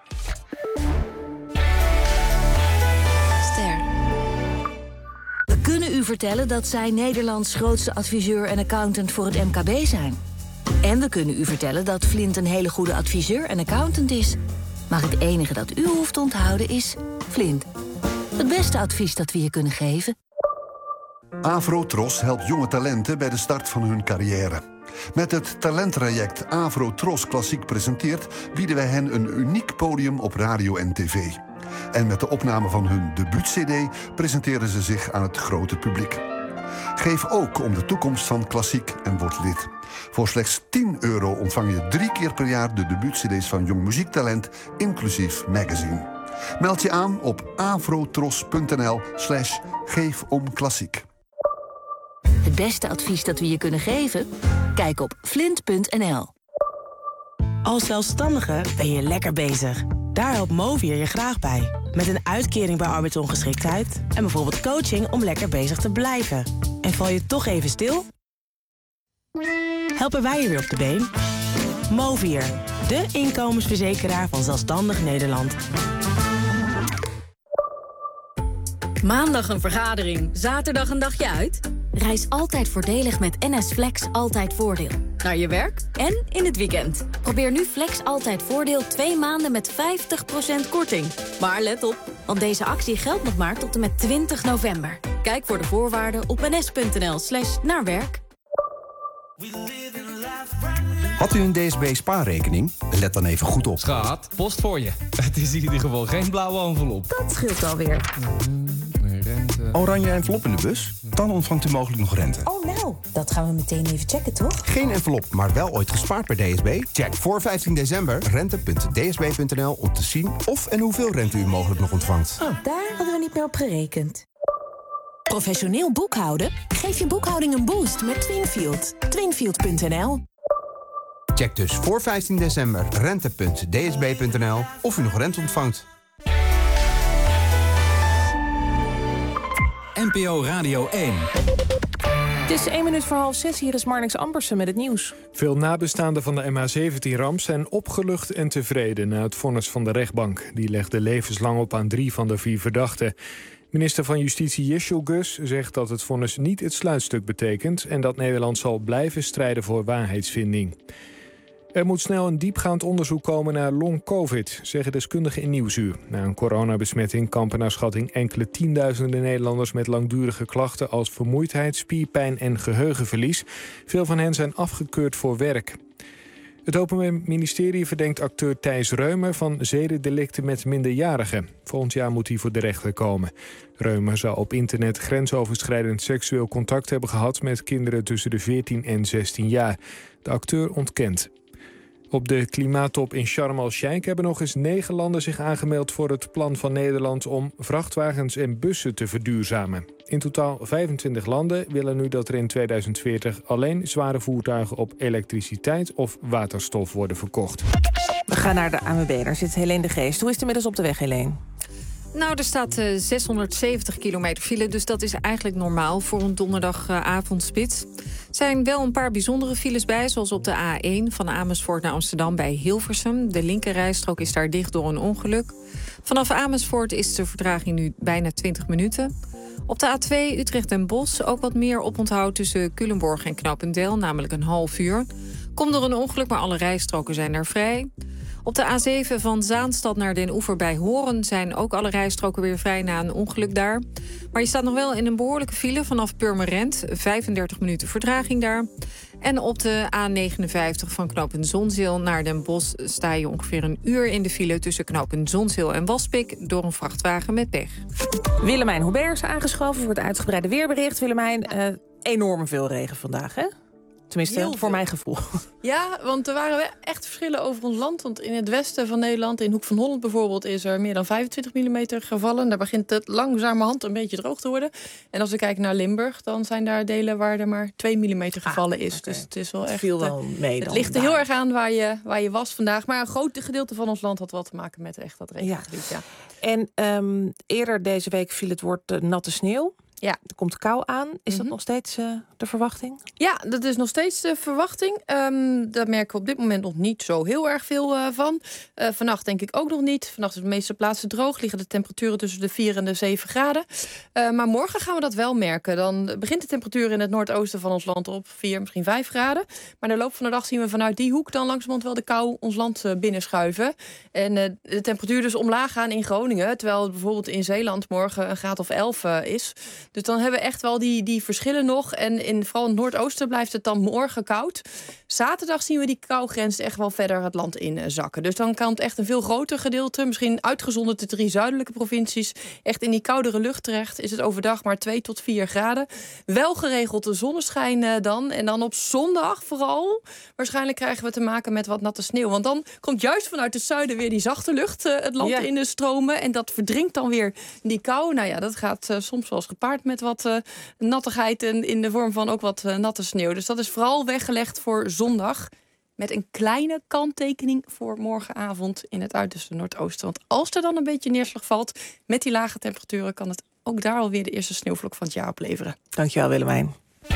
We kunnen u vertellen dat zij Nederlands grootste adviseur en accountant voor het MKB zijn. En we kunnen u vertellen dat Flint een hele goede adviseur en accountant is. Maar het enige dat u hoeft te onthouden is Flint. Het beste advies dat we je kunnen geven. Afro-Tros helpt jonge talenten bij de start van hun carrière. Met het talenttraject Afro-Tros Klassiek presenteert bieden wij hen een uniek podium op radio en tv. En met de opname van hun debuut-cd presenteren ze zich aan het grote publiek. Geef ook om de toekomst van klassiek en word lid. Voor slechts €10 ontvang je 3 keer per jaar de debuut-cd's van Jong Muziektalent, inclusief magazine. Meld je aan op afrotros.nl/geefomklassiek. Het beste advies dat we je kunnen geven? Kijk op flint.nl. Als zelfstandige ben je lekker bezig. Daar helpt Movier je graag bij. Met een uitkering bij arbeidsongeschiktheid en bijvoorbeeld coaching om lekker bezig te blijven. En val je toch even stil? Helpen wij je weer op de been? Movier, de inkomensverzekeraar van zelfstandig Nederland. Maandag een vergadering, zaterdag een dagje uit? Reis altijd voordelig met NS Flex Altijd Voordeel. Naar je werk en in het weekend. Probeer nu Flex Altijd Voordeel 2 maanden met 50% korting. Maar let op, want deze actie geldt nog maar tot en met 20 november. Kijk voor de voorwaarden op ns.nl/naarwerk. Had u een DSB-spaarrekening? Let dan even goed op. Schat, post voor je. Het is in ieder geval geen blauwe envelop. Dat scheelt alweer. Oranje envelop in de bus? Dan ontvangt u mogelijk nog rente. Oh nou, dat gaan we meteen even checken, toch? Geen envelop, maar wel ooit gespaard bij DSB? Check voor 15 december rente.dsb.nl om te zien of en hoeveel rente u mogelijk nog ontvangt. Oh, daar hadden we niet meer op gerekend. Professioneel boekhouden? Geef je boekhouding een boost met Twinfield. Twinfield.nl. Check dus voor 15 december rente.dsb.nl of u nog rente ontvangt. NPO Radio 1. Het is 1 minuut voor 5:30. Hier is Marnix Ambersen met het nieuws. Veel nabestaanden van de MH17-ramp zijn opgelucht en tevreden na het vonnis van de rechtbank. Die legde levenslang op aan 3 van de 4 verdachten. Minister van Justitie Yeşil Göz zegt dat het vonnis niet het sluitstuk betekent en dat Nederland zal blijven strijden voor waarheidsvinding. Er moet snel een diepgaand onderzoek komen naar long-covid, zeggen deskundigen in Nieuwsuur. Na een coronabesmetting kampen naar schatting enkele tienduizenden Nederlanders met langdurige klachten als vermoeidheid, spierpijn en geheugenverlies. Veel van hen zijn afgekeurd voor werk. Het Openbaar Ministerie verdenkt acteur Thijs Reumer van zedendelicten met minderjarigen. Volgend jaar moet hij voor de rechter komen. Reumer zou op internet grensoverschrijdend seksueel contact hebben gehad met kinderen tussen de 14 en 16 jaar. De acteur ontkent. Op de klimaattop in Sharm el-Sheikh hebben nog eens 9 landen zich aangemeld voor het plan van Nederland om vrachtwagens en bussen te verduurzamen. In totaal 25 landen willen nu dat er in 2040 alleen zware voertuigen op elektriciteit of waterstof worden verkocht. We gaan naar de ANWB. Daar zit Helene de Geest. Hoe is het inmiddels op de weg, Helene? Nou, er staat 670 kilometer file, dus dat is eigenlijk normaal voor een donderdagavondspits. Er zijn wel een paar bijzondere files bij, zoals op de A1 van Amersfoort naar Amsterdam bij Hilversum. De linkerrijstrook is daar dicht door een ongeluk. Vanaf Amersfoort is de vertraging nu bijna 20 minuten. Op de A2 Utrecht en Bosch ook wat meer oponthoud tussen Culemborg en Knopendel, namelijk een half uur. Komt door een ongeluk, maar alle rijstroken zijn er vrij. Op de A7 van Zaanstad naar Den Oever bij Hoorn zijn ook alle rijstroken weer vrij na een ongeluk daar. Maar je staat nog wel in een behoorlijke file vanaf Purmerend. 35 minuten vertraging daar. En op de A59 van knooppunt Zonzeel naar Den Bosch sta je ongeveer een uur in de file tussen knooppunt Zonzeel en Waspik door een vrachtwagen met pech. Willemijn Hubert is aangeschoven voor het uitgebreide weerbericht. Willemijn, enorm veel regen vandaag, hè? Tenminste, voor mijn gevoel. Ja, want er waren echt verschillen over ons land. Want in het westen van Nederland, in Hoek van Holland bijvoorbeeld, is er meer dan 25 mm gevallen. Daar begint het langzamerhand een beetje droog te worden. En als we kijken naar Limburg, dan zijn daar delen waar er maar 2 mm gevallen is. Okay. Dus het is wel echt. Viel wel mee dan. Het ligt er heel erg aan waar je was vandaag. Maar een groot gedeelte van ons land had wel te maken met echt dat regengebied. Ja. En eerder deze week viel het woord natte sneeuw. Ja. Er komt kou aan. Is dat nog steeds de verwachting? Ja, dat is nog steeds de verwachting. Daar merken we op dit moment nog niet zo heel erg veel van. Vannacht denk ik ook nog niet. Vannacht is op de meeste plaatsen droog. Liggen de temperaturen tussen de 4 en de 7 graden. Maar morgen gaan we dat wel merken. Dan begint de temperatuur in het noordoosten van ons land op 4, misschien 5 graden. Maar in de loop van de dag zien we vanuit die hoek dan langzamerhand wel de kou ons land binnenschuiven. En de temperatuur dus omlaag gaan in Groningen. Terwijl het bijvoorbeeld in Zeeland morgen een graad of 11 is. Dus dan hebben we echt wel die verschillen nog. En vooral in het noordoosten blijft het dan morgen koud. Zaterdag zien we die kougrens echt wel verder het land in zakken. Dus dan kan het echt een veel groter gedeelte, misschien uitgezonderd de 3 zuidelijke provincies, echt in die koudere lucht terecht. Is het overdag maar 2 tot 4 graden. Wel geregeld de zonneschijn dan. En dan op zondag vooral. Waarschijnlijk krijgen we te maken met wat natte sneeuw. Want dan komt juist vanuit het zuiden weer die zachte lucht het land in de stromen. En dat verdrinkt dan weer die kou. Nou ja, dat gaat soms wel eens gepaard met wat nattigheid in de vorm van ook wat natte sneeuw. Dus dat is vooral weggelegd voor zondag. Met een kleine kanttekening voor morgenavond in het uiterste noordoosten. Want als er dan een beetje neerslag valt met die lage temperaturen, kan het ook daar alweer de eerste sneeuwvlok van het jaar opleveren. Dankjewel, Willemijn.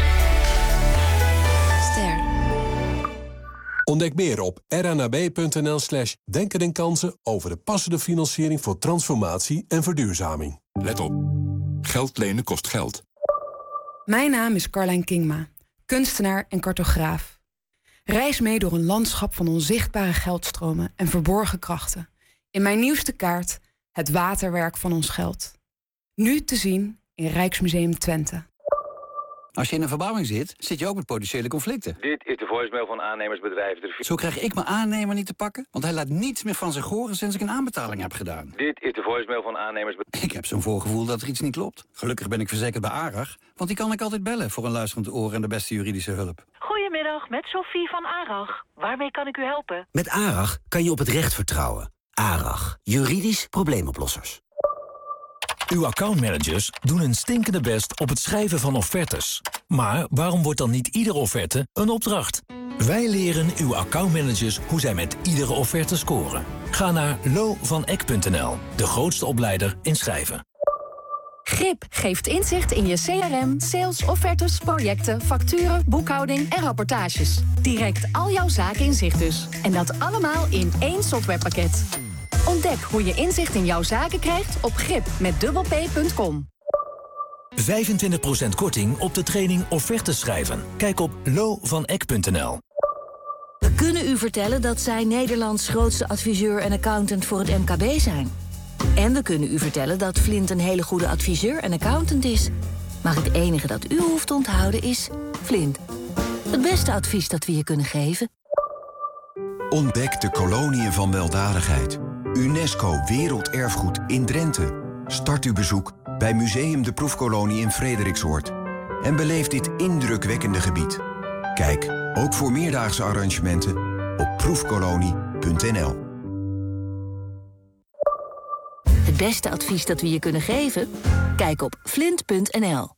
Ster. Ontdek meer op rnab.nl/denken en kansen over de passende financiering voor transformatie en verduurzaming. Let op. Geld lenen kost geld. Mijn naam is Carlijn Kingma, kunstenaar en cartograaf. Reis mee door een landschap van onzichtbare geldstromen en verborgen krachten. In mijn nieuwste kaart, Het waterwerk van ons geld. Nu te zien in Rijksmuseum Twente. Als je in een verbouwing zit, zit je ook met potentiële conflicten. Dit is de voicemail van aannemersbedrijf. Zo krijg ik mijn aannemer niet te pakken, want hij laat niets meer van zich horen sinds ik een aanbetaling heb gedaan. Dit is de voicemail van aannemersbedrijf. Ik heb zo'n voorgevoel dat er iets niet klopt. Gelukkig ben ik verzekerd bij ARAG, want die kan ik altijd bellen voor een luisterend oor en de beste juridische hulp. Goedemiddag, met Sophie van ARAG. Waarmee kan ik u helpen? Met ARAG kan je op het recht vertrouwen. ARAG, juridisch probleemoplossers. Uw accountmanagers doen hun stinkende best op het schrijven van offertes. Maar waarom wordt dan niet iedere offerte een opdracht? Wij leren uw accountmanagers hoe zij met iedere offerte scoren. Ga naar lovaneck.nl, de grootste opleider in schrijven. GRIP geeft inzicht in je CRM, sales, offertes, projecten, facturen, boekhouding en rapportages. Direct al jouw zaken in zicht dus. En dat allemaal in één softwarepakket. Ontdek hoe je inzicht in jouw zaken krijgt op grip.com. 25% korting op de training Offertes schrijven. Kijk op lovaneck.nl. kunnen u vertellen dat zij Nederlands grootste adviseur en accountant voor het MKB zijn. En we kunnen u vertellen dat Flint een hele goede adviseur en accountant is. Maar het enige dat u hoeft te onthouden is Flint. Het beste advies dat we je kunnen geven. Ontdek de koloniën van weldadigheid. UNESCO Werelderfgoed in Drenthe. Start uw bezoek bij Museum de Proefkolonie in Frederiksoord. En beleef dit indrukwekkende gebied. Kijk, ook voor meerdaagse arrangementen, op proefkolonie.nl. Het beste advies dat we je kunnen geven? Kijk op flint.nl.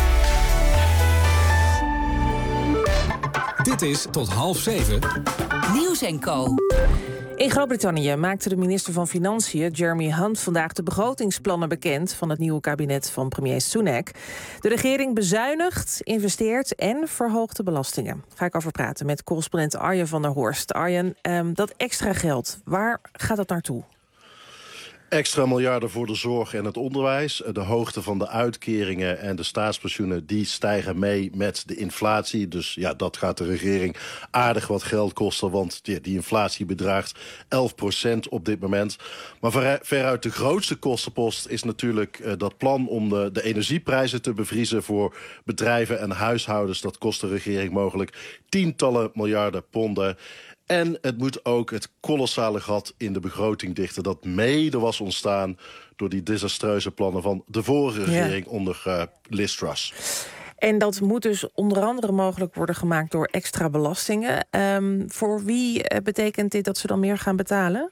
Dit is tot 6:30. Nieuws & Co. In Groot-Brittannië maakte de minister van Financiën, Jeremy Hunt, vandaag de begrotingsplannen bekend van het nieuwe kabinet van premier Sunak. De regering bezuinigt, investeert en verhoogt de belastingen. Daar ga ik over praten met correspondent Arjen van der Horst. Arjen, dat extra geld, waar gaat dat naartoe? Extra miljarden voor de zorg en het onderwijs. De hoogte van de uitkeringen en de staatspensioenen die stijgen mee met de inflatie. Dus ja, dat gaat de regering aardig wat geld kosten. Want die inflatie bedraagt 11% op dit moment. Maar veruit de grootste kostenpost is natuurlijk dat plan om de energieprijzen te bevriezen voor bedrijven en huishoudens. Dat kost de regering mogelijk tientallen miljarden ponden. En het moet ook het kolossale gat in de begroting dichten dat mede was ontstaan door die desastreuze plannen van de vorige regering onder Liz Truss. En dat moet dus onder andere mogelijk worden gemaakt door extra belastingen. Voor wie betekent dit dat ze dan meer gaan betalen?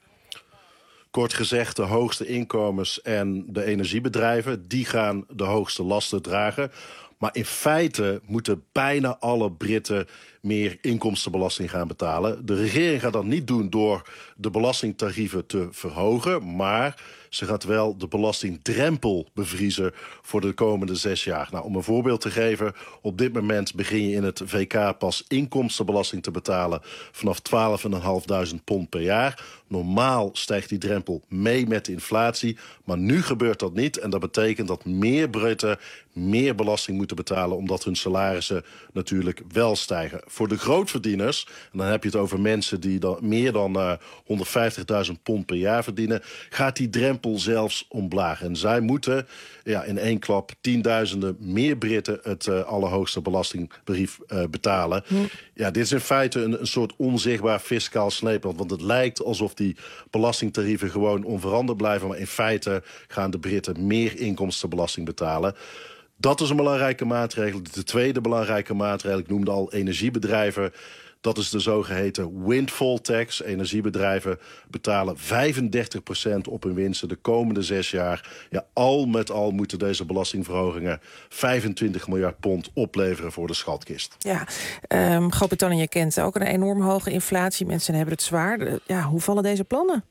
Kort gezegd, de hoogste inkomens en de energiebedrijven, die gaan de hoogste lasten dragen. Maar in feite moeten bijna alle Britten meer inkomstenbelasting gaan betalen. De regering gaat dat niet doen door de belastingtarieven te verhogen, maar ze gaat wel de belastingdrempel bevriezen voor de komende 6 jaar. Nou, om een voorbeeld te geven, op dit moment begin je in het VK pas inkomstenbelasting te betalen vanaf 12.500 pond per jaar. Normaal stijgt die drempel mee met de inflatie, maar nu gebeurt dat niet. En dat betekent dat meer Britten meer belasting moeten betalen, omdat hun salarissen natuurlijk wel stijgen. Voor de grootverdieners, en dan heb je het over mensen die dan meer dan 150.000 pond per jaar verdienen, gaat die drempel zelfs omlaag. En zij moeten in één klap tienduizenden meer Britten het allerhoogste belastingbrief betalen. Ja, dit is in feite een soort onzichtbaar fiscaal sneeuwpad. Want het lijkt alsof die belastingtarieven gewoon onveranderd blijven, maar in feite gaan de Britten meer inkomstenbelasting betalen. Dat is een belangrijke maatregel. De tweede belangrijke maatregel, ik noemde al energiebedrijven. Dat is de zogeheten windfall tax. Energiebedrijven betalen 35% op hun winsten de komende 6 jaar. Ja, al met al moeten deze belastingverhogingen 25 miljard pond opleveren voor de schatkist. Ja, Groot-Brittannië kent ook een enorm hoge inflatie. Mensen hebben het zwaar. Hoe vallen deze plannen?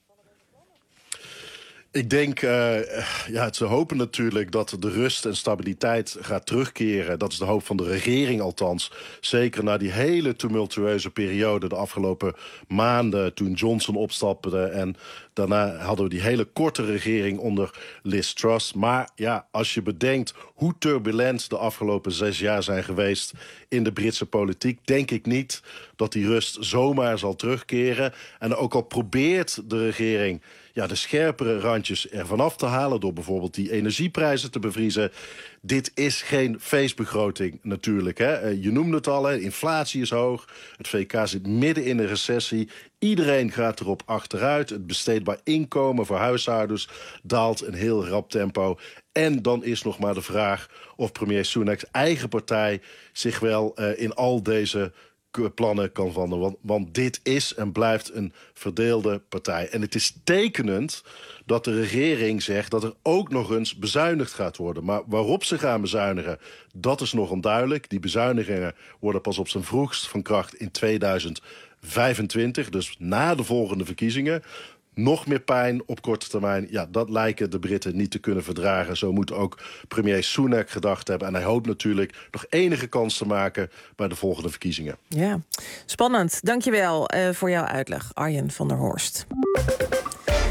Ik denk, ze hopen natuurlijk dat de rust en stabiliteit gaat terugkeren. Dat is de hoop van de regering althans. Zeker na die hele tumultueuze periode de afgelopen maanden toen Johnson opstapte. En daarna hadden we die hele korte regering onder Liz Truss. Maar ja, als je bedenkt hoe turbulent de afgelopen 6 jaar zijn geweest in de Britse politiek, denk ik niet dat die rust zomaar zal terugkeren. En ook al probeert de regering de scherpere randjes ervan af te halen door bijvoorbeeld die energieprijzen te bevriezen. Dit is geen feestbegroting natuurlijk. Hè? Je noemde het al, inflatie is hoog. Het VK zit midden in een recessie. Iedereen gaat erop achteruit. Het besteedbaar inkomen voor huishoudens daalt in heel rap tempo. En dan is nog maar de vraag of premier Sunak's eigen partij zich wel in al deze plannen kan wandelen. Want dit is en blijft een verdeelde partij. En het is tekenend dat de regering zegt dat er ook nog eens bezuinigd gaat worden. Maar waarop ze gaan bezuinigen, dat is nog onduidelijk. Die bezuinigingen worden pas op zijn vroegst van kracht in 2025. Dus na de volgende verkiezingen. Nog meer pijn op korte termijn. Ja, dat lijken de Britten niet te kunnen verdragen. Zo moet ook premier Sunak gedacht hebben. En hij hoopt natuurlijk nog enige kans te maken bij de volgende verkiezingen. Ja, spannend. Dankjewel voor jouw uitleg, Arjen van der Horst.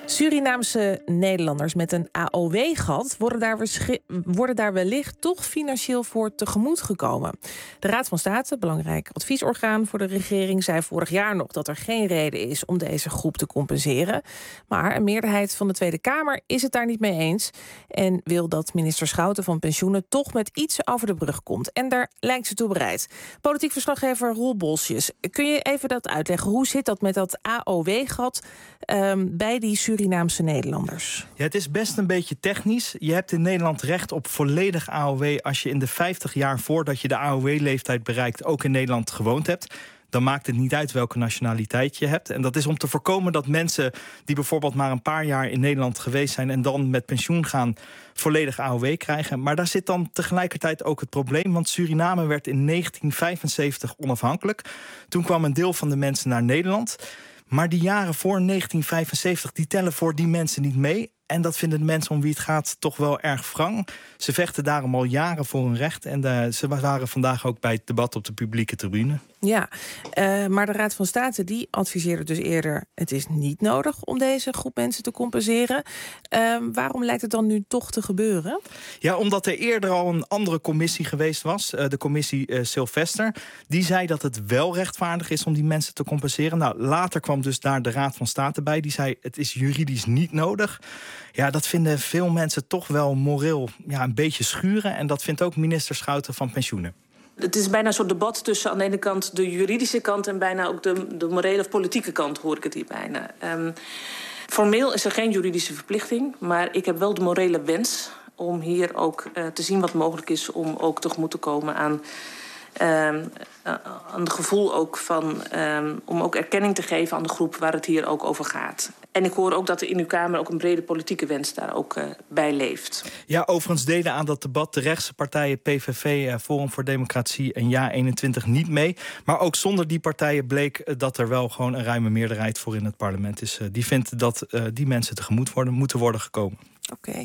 Surinaamse Nederlanders met een AOW-gat worden daar wellicht toch financieel voor tegemoet gekomen. De Raad van State, belangrijk adviesorgaan voor de regering, zei vorig jaar nog dat er geen reden is om deze groep te compenseren. Maar een meerderheid van de Tweede Kamer is het daar niet mee eens en wil dat minister Schouten van Pensioenen toch met iets over de brug komt. En daar lijkt ze toe bereid. Politiek verslaggever Roel Bolsjes, kun je even dat uitleggen? Hoe zit dat met dat AOW-gat bij die Surinaamse Nederlanders? Ja, het is best een beetje technisch. Je hebt in Nederland recht op volledig AOW als je in de 50 jaar voordat je de AOW-leeftijd bereikt ook in Nederland gewoond hebt. Dan maakt het niet uit welke nationaliteit je hebt. En dat is om te voorkomen dat mensen die bijvoorbeeld maar een paar jaar in Nederland geweest zijn en dan met pensioen gaan, volledig AOW krijgen. Maar daar zit dan tegelijkertijd ook het probleem, want Suriname werd in 1975 onafhankelijk. Toen kwam een deel van de mensen naar Nederland. Maar die jaren voor 1975, die tellen voor die mensen niet mee. En dat vinden de mensen om wie het gaat toch wel erg wrang. Ze vechten daarom al jaren voor hun recht. En ze waren vandaag ook bij het debat op de publieke tribune. Ja, maar de Raad van State die adviseerde dus eerder, het is niet nodig om deze groep mensen te compenseren. Waarom lijkt het dan nu toch te gebeuren? Ja, omdat er eerder al een andere commissie geweest was, de commissie Sylvester. Die zei dat het wel rechtvaardig is om die mensen te compenseren. Nou, later kwam dus daar de Raad van State bij. Die zei, het is juridisch niet nodig. Ja, dat vinden veel mensen toch wel moreel een beetje schuren. En dat vindt ook minister Schouten van Pensioenen. Het is bijna een soort debat tussen aan de ene kant de juridische kant en bijna ook de morele of politieke kant, hoor ik het hier bijna. Formeel is er geen juridische verplichting, maar ik heb wel de morele wens om hier ook te zien wat mogelijk is om ook tegemoet te komen aan het gevoel ook van om ook erkenning te geven aan de groep waar het hier ook over gaat. En ik hoor ook dat er in uw Kamer ook een brede politieke wens daar ook bij leeft. Ja, overigens deden aan dat debat de rechtse partijen PVV, Forum voor Democratie en Ja21 niet mee. Maar ook zonder die partijen bleek dat er wel gewoon een ruime meerderheid voor in het parlement is. Die vindt dat die mensen tegemoet moeten worden gekomen. Oké.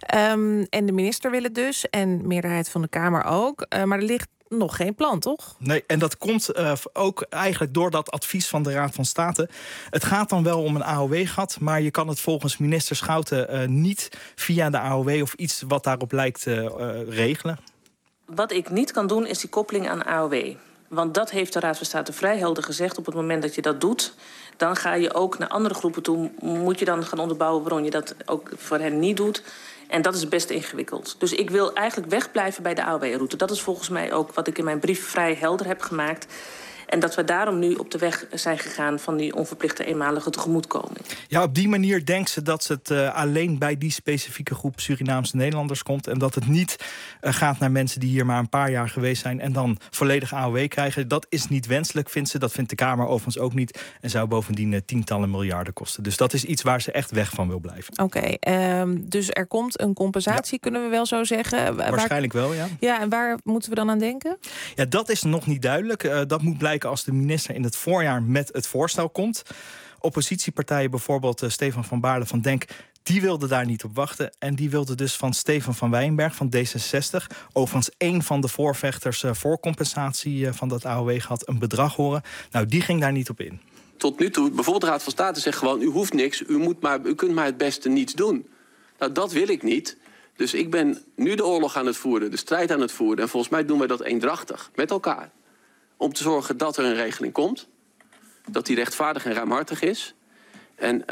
En de minister wil het dus en de meerderheid van de Kamer ook. Maar er ligt nog geen plan, toch? Nee, en dat komt ook eigenlijk door dat advies van de Raad van State. Het gaat dan wel om een AOW-gat, maar je kan het volgens minister Schouten niet via de AOW of iets wat daarop lijkt regelen. Wat ik niet kan doen is die koppeling aan AOW. Want dat heeft de Raad van State vrij helder gezegd. Op het moment dat je dat doet, dan ga je ook naar andere groepen toe. Moet je dan gaan onderbouwen waarom je dat ook voor hen niet doet. En dat is best ingewikkeld. Dus ik wil eigenlijk wegblijven bij de AOW-route. Dat is volgens mij ook wat ik in mijn brief vrij helder heb gemaakt. En dat we daarom nu op de weg zijn gegaan van die onverplichte eenmalige tegemoetkoming. Ja, op die manier denkt ze dat het alleen bij die specifieke groep Surinaamse Nederlanders komt. En dat het niet gaat naar mensen die hier maar een paar jaar geweest zijn en dan volledig AOW krijgen. Dat is niet wenselijk, vindt ze. Dat vindt de Kamer overigens ook niet. En zou bovendien tientallen miljarden kosten. Dus dat is iets waar ze echt weg van wil blijven. Oké, dus er komt een compensatie, kunnen we wel zo zeggen. Waarschijnlijk wel, ja. Ja, en waar moeten we dan aan denken? Ja, dat is nog niet duidelijk. Dat moet blijken als de minister in het voorjaar met het voorstel komt. Oppositiepartijen, bijvoorbeeld Stefan van Baarle van Denk, die wilde daar niet op wachten. En die wilde dus van Stefan van Wijnberg van D66, overigens één van de voorvechters voor compensatie van dat AOW-gat, een bedrag horen. Nou, die ging daar niet op in. Tot nu toe, bijvoorbeeld de Raad van State zegt gewoon, u hoeft niks, u kunt maar het beste niets doen. Nou, dat wil ik niet. Dus ik ben nu de oorlog aan het voeren, de strijd aan het voeren. En volgens mij doen wij dat eendrachtig, met elkaar. Om te zorgen dat er een regeling komt. Dat die rechtvaardig en ruimhartig is. En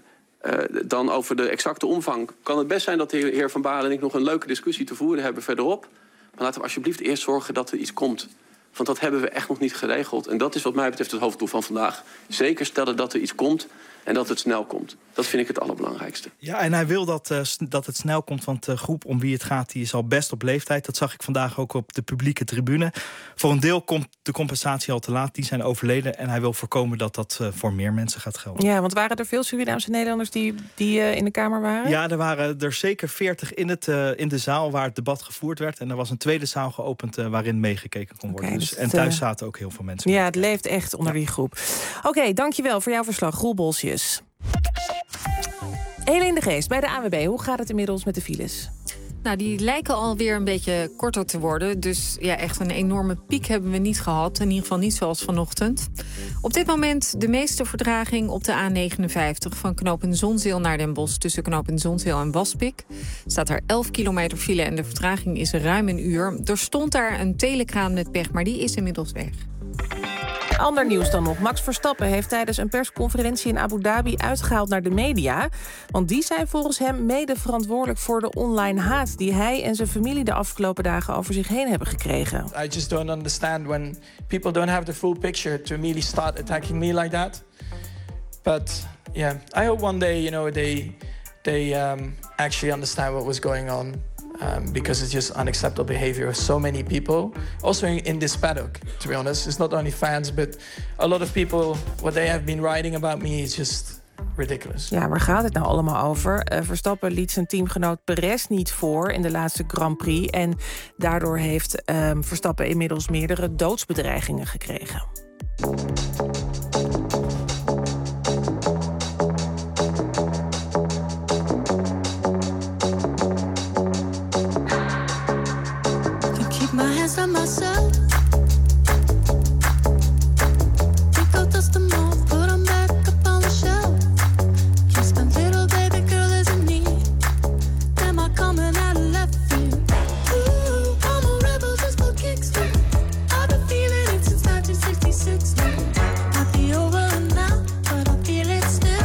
dan over de exacte omvang kan het best zijn dat de heer Van Baarle en ik nog een leuke discussie te voeren hebben verderop. Maar laten we alsjeblieft eerst zorgen dat er iets komt. Want dat hebben we echt nog niet geregeld. En dat is wat mij betreft het hoofddoel van vandaag. Zeker stellen dat er iets komt en dat het snel komt. Dat vind ik het allerbelangrijkste. Ja, en hij wil dat het snel komt, want de groep om wie het gaat, die is al best op leeftijd. Dat zag ik vandaag ook op de publieke tribune. Voor een deel komt de compensatie al te laat. Die zijn overleden en hij wil voorkomen dat dat voor meer mensen gaat gelden. Ja, want waren er veel Surinaamse Nederlanders die in de Kamer waren? Ja, er waren er zeker 40 in de zaal waar het debat gevoerd werd. En er was een tweede zaal geopend waarin meegekeken kon worden. Dus, en thuis zaten ook heel veel mensen. Ja, het leeft echt onder die groep. Oké, dankjewel voor jouw verslag, Roel Bolsjes. Helene de Geest bij de ANWB. Hoe gaat het inmiddels met de files? Nou, die lijken alweer een beetje korter te worden. Dus ja, echt een enorme piek hebben we niet gehad. In ieder geval niet zoals vanochtend. Op dit moment de meeste vertraging op de A59... van knooppunt Zonzeel naar Den Bosch... tussen knooppunt Zonzeel en Waspik. Staat er 11 kilometer file en de vertraging is ruim een uur. Er stond daar een telekraan met pech, maar die is inmiddels weg. Ander nieuws dan nog. Max Verstappen heeft tijdens een persconferentie in Abu Dhabi uitgehaald naar de media. Want die zijn volgens hem mede verantwoordelijk voor de online haat die hij en zijn familie de afgelopen dagen over zich heen hebben gekregen. I just don't understand when people don't have the full picture to immediately start attacking me like that. But yeah, I hope one day, they actually understand what was going on. Because it's just unacceptable behavior of so many people. Also in this paddock, to be honest. It's not only fans, but a lot of people, what they have been writing about me is just ridiculous. Ja, waar gaat het nou allemaal over? Verstappen liet zijn teamgenoot Perez niet voor in de laatste Grand Prix. En daardoor heeft Verstappen inmiddels meerdere doodsbedreigingen gekregen. On myself, take out dust them off, put them back up on the shelf. Kiss my little baby girl is in need. Am I coming out of left field? Ooh, I'm a rebel just for kicks now. I've been feeling it since 1966 now. Might be over now, but I feel it still.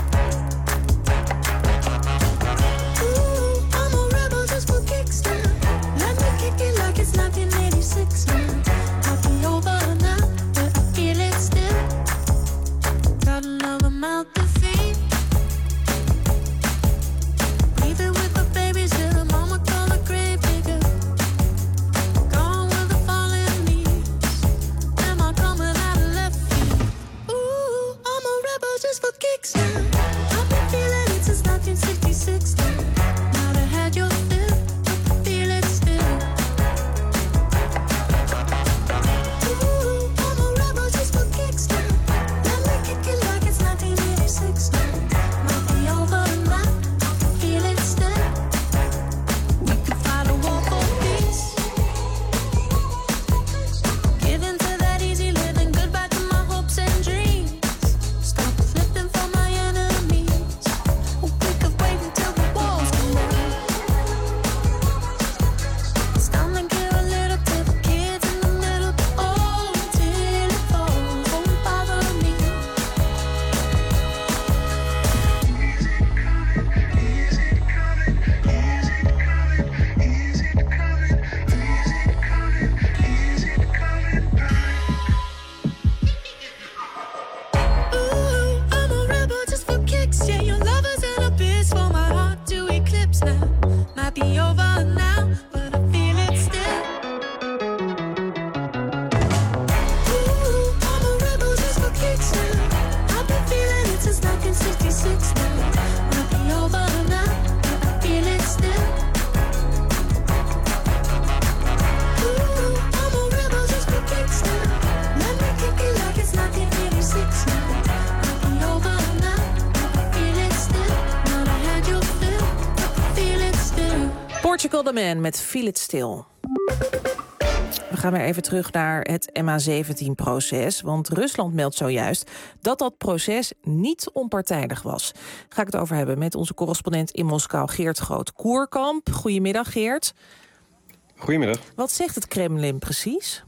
Ooh, I'm a rebel just for kicks now. Let me kick it like it's 1986 now. I'll be over now, but I feel it still. Got another mouth to feed. Leaving with the babies till the mama call a grave digger. Gone with the fallen leaves. Am I coming out of left field? Ooh, I'm a rebel just for kicks now. I've been feeling it since 1966 now. Might have had your fill, but I feel it still. Portugal the Man met Feel It Still. We gaan weer even terug naar het MH17-proces. Want Rusland meldt zojuist dat dat proces niet onpartijdig was. Daar ga ik het over hebben met onze correspondent in Moskou, Geert Groot-Koerkamp. Goedemiddag, Geert. Goedemiddag. Wat zegt het Kremlin precies?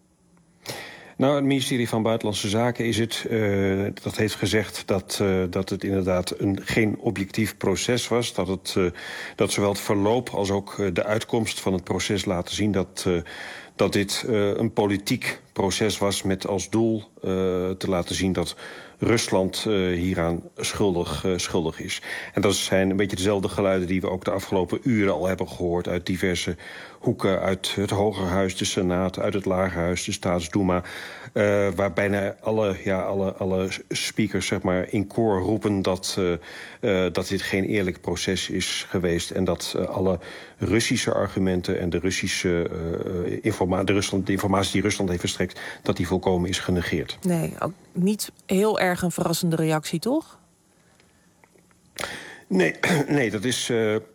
Nou, het ministerie van Buitenlandse Zaken is het. Dat heeft gezegd dat het inderdaad geen objectief proces was. Dat zowel het verloop als ook de uitkomst van het proces laten zien dat dit een politiek proces was met als doel te laten zien dat Rusland hieraan schuldig is. En dat zijn een beetje dezelfde geluiden die we ook de afgelopen uren al hebben gehoord uit diverse hoeken, uit het Hogerhuis, de Senaat, uit het Lagerhuis, de Staatsdoema, waar bijna alle speakers zeg maar in koor roepen dat dit geen eerlijk proces is geweest en dat alle Russische argumenten en de Russische informatie die Rusland heeft verstrekt, dat die volkomen is genegeerd. Nee, ook niet heel erg een verrassende reactie, toch? Nee, dat is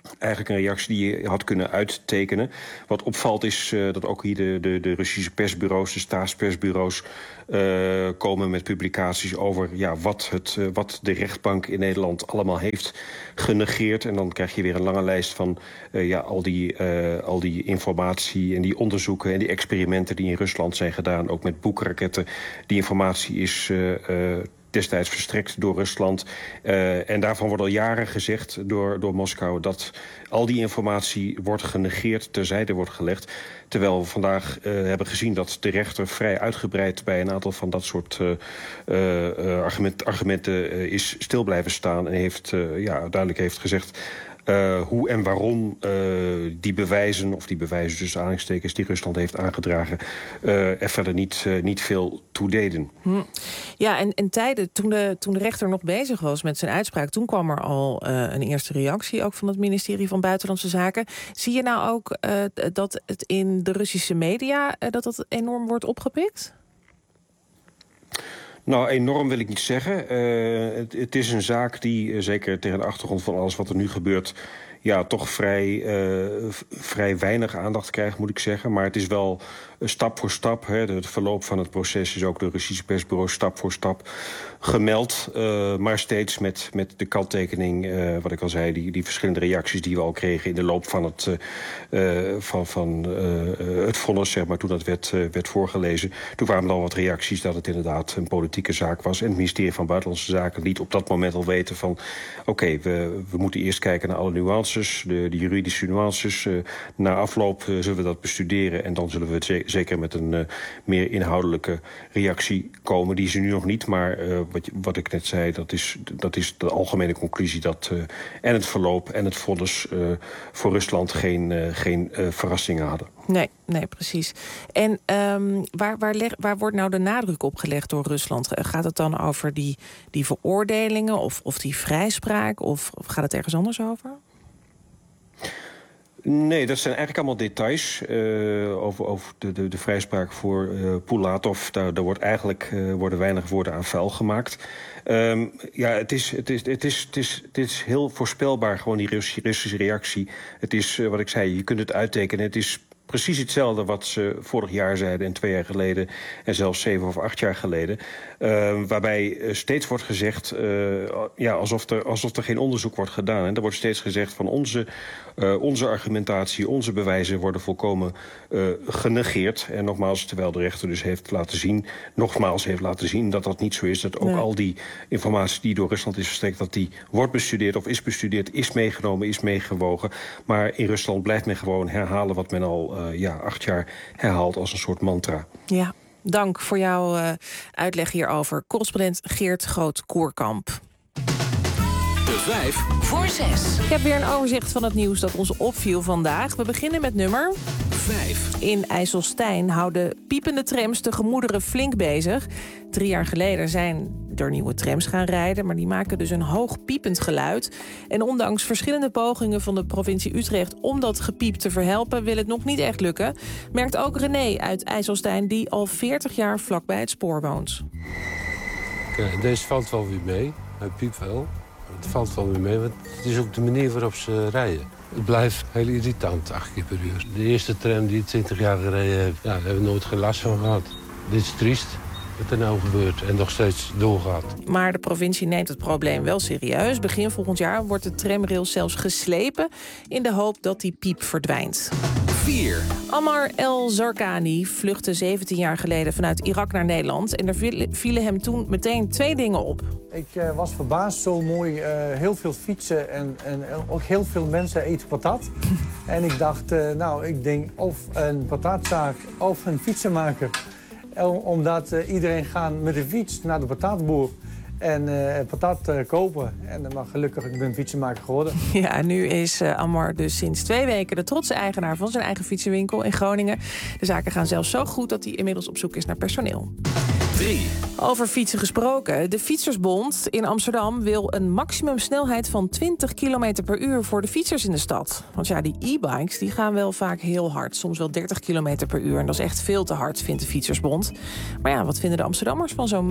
Eigenlijk een reactie die je had kunnen uittekenen. Wat opvalt is dat ook hier de Russische persbureaus, de staatspersbureaus, komen met publicaties over wat de rechtbank in Nederland allemaal heeft genegeerd. En dan krijg je weer een lange lijst van al die informatie en die onderzoeken en die experimenten die in Rusland zijn gedaan, ook met boekraketten. Die informatie is destijds verstrekt door Rusland. En daarvan wordt al jaren gezegd door Moskou dat al die informatie wordt genegeerd, terzijde wordt gelegd. Terwijl we vandaag hebben gezien dat de rechter vrij uitgebreid bij een aantal van dat soort argumenten is stil blijven staan. En duidelijk heeft gezegd hoe en waarom die bewijzen tussen aanhalingstekens die Rusland heeft aangedragen, er verder niet veel toe deden. Ja, en tijden toen de rechter nog bezig was met zijn uitspraak, toen kwam er al een eerste reactie, ook van het ministerie van Buitenlandse Zaken. Zie je nou ook dat het in de Russische media dat enorm wordt opgepikt? Nou, enorm wil ik niet zeggen. Het is een zaak die, zeker tegen de achtergrond van alles wat er nu gebeurt, toch vrij weinig aandacht krijgt, moet ik zeggen. Maar het is wel stap voor stap. Het verloop van het proces is ook door Russische persbureaus stap voor stap gemeld. Maar steeds met de kanttekening, wat ik al zei, die verschillende reacties die we al kregen in de loop van het vonnis, zeg maar, toen dat werd voorgelezen. Toen kwamen al wat reacties dat het inderdaad een politieke zaak was. En het ministerie van Buitenlandse Zaken liet op dat moment al weten van oké, we moeten eerst kijken naar alle nuances, de juridische nuances. Na afloop zullen we dat bestuderen en dan zullen we het zeker met een meer inhoudelijke reactie komen. Die is er nu nog niet, maar wat ik net zei, dat is de algemene conclusie dat en het verloop en het vonnis voor Rusland geen verrassingen hadden. Nee, precies. En waar wordt nou de nadruk op gelegd door Rusland? Gaat het dan over die veroordelingen of die vrijspraak? Of gaat het ergens anders over? Nee, dat zijn eigenlijk allemaal details over de vrijspraak voor Pulatov. Daar worden weinig woorden aan vuil gemaakt. Het is heel voorspelbaar, gewoon die Russische reactie. Het is, wat ik zei, je kunt het uittekenen. Het is precies hetzelfde wat ze vorig jaar zeiden en 2 jaar geleden en zelfs 7 of 8 jaar geleden. Waarbij steeds wordt gezegd, alsof er geen onderzoek wordt gedaan. En er wordt steeds gezegd van onze argumentatie, onze bewijzen worden volkomen genegeerd. En nogmaals, terwijl de rechter dus heeft laten zien dat dat niet zo is. Dat ook al die informatie die door Rusland is verstrekt, dat die wordt bestudeerd of is bestudeerd, is meegenomen, is meegewogen. Maar in Rusland blijft men gewoon herhalen wat men al 8 jaar herhaalt als een soort mantra. Ja, dank voor jouw uitleg hierover. Correspondent Geert Groot-Koerkamp. De 5 voor 6. Ik heb weer een overzicht van het nieuws dat ons opviel vandaag. We beginnen met nummer 5. In IJsselstein houden piepende trams de gemoederen flink bezig. 3 jaar geleden zijn er nieuwe trams gaan rijden, maar die maken dus een hoog piepend geluid. En ondanks verschillende pogingen van de provincie Utrecht om dat gepiep te verhelpen, wil het nog niet echt lukken. Merkt ook René uit IJsselstein, die al 40 jaar vlakbij het spoor woont. Kijk, deze valt wel weer mee. Hij piept wel. Het valt wel weer mee, want het is ook de manier waarop ze rijden. Het blijft heel irritant, 8 keer per uur. De eerste tram die 20 jaar gereden heeft, daar hebben we nooit geen last van gehad. Dit is triest wat er nou gebeurt en nog steeds doorgaat. Maar de provincie neemt het probleem wel serieus. Begin volgend jaar wordt de tramrail zelfs geslepen in de hoop dat die piep verdwijnt. 4. Ammar El Zarqani vluchtte 17 jaar geleden vanuit Irak naar Nederland. En er vielen hem toen meteen 2 dingen op. Ik was verbaasd, zo mooi, heel veel fietsen en ook heel veel mensen eten patat. En ik dacht, ik denk of een patatzaak of een fietsenmaker. Omdat iedereen gaat met de fiets naar de patatboer en patat kopen. Maar gelukkig, ik ben fietsenmaker geworden. Ja, nu is Ammar dus sinds 2 weken de trotse eigenaar van zijn eigen fietsenwinkel in Groningen. De zaken gaan zelfs zo goed dat hij inmiddels op zoek is naar personeel. 3. Over fietsen gesproken. De Fietsersbond in Amsterdam wil een maximumsnelheid van 20 km per uur voor de fietsers in de stad. Want ja, die e-bikes die gaan wel vaak heel hard. Soms wel 30 km per uur. En dat is echt veel te hard, vindt de Fietsersbond. Maar ja, wat vinden de Amsterdammers van zo'n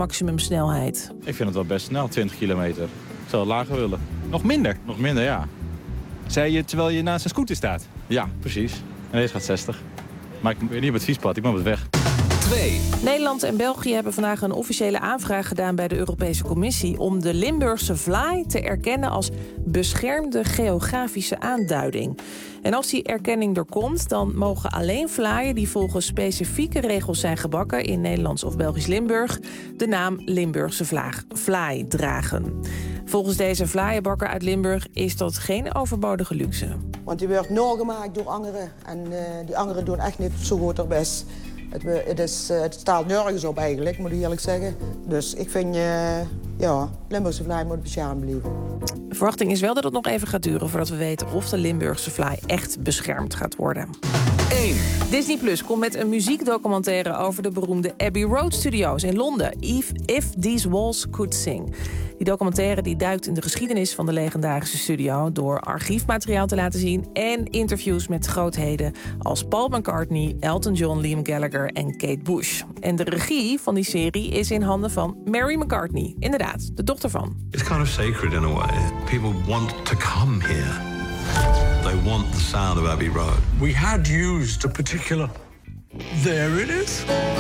maximumsnelheid? Ik vind het wel best snel, 20 kilometer. Ik zou het lager willen. Nog minder? Nog minder, ja. Zei je terwijl je naast een scooter staat? Ja, precies. En deze gaat 60. Maar ik ben niet op het fietspad, ik ben op het weg. 2. Nederland en België hebben vandaag een officiële aanvraag gedaan bij de Europese Commissie om de Limburgse vlaai te erkennen als beschermde geografische aanduiding. En als die erkenning er komt, dan mogen alleen vlaaien die volgens specifieke regels zijn gebakken in Nederlands of Belgisch Limburg de naam Limburgse vlaai dragen. Volgens deze vlaaienbakker uit Limburg is dat geen overbodige luxe. Want die wordt nagemaakt door anderen en die anderen doen echt niet zo goed haar best. Het staat nergens op eigenlijk, moet ik eerlijk zeggen. Dus ik vind, Limburgse vlaai moet beschermd blijven. De verwachting is wel dat het nog even gaat duren voordat we weten of de Limburgse vlaai echt beschermd gaat worden. 1. Disney Plus komt met een muziekdocumentaire over de beroemde Abbey Road Studios in Londen. If These Walls Could Sing. Die documentaire die duikt in de geschiedenis van de legendarische studio door archiefmateriaal te laten zien en interviews met grootheden als Paul McCartney, Elton John, Liam Gallagher en Kate Bush. En de regie van die serie is in handen van Mary McCartney. Inderdaad, de dochter van. It's kind of sacred in a way. People want to come here. They want the sound of Abbey Road. We had used a particular... There it is.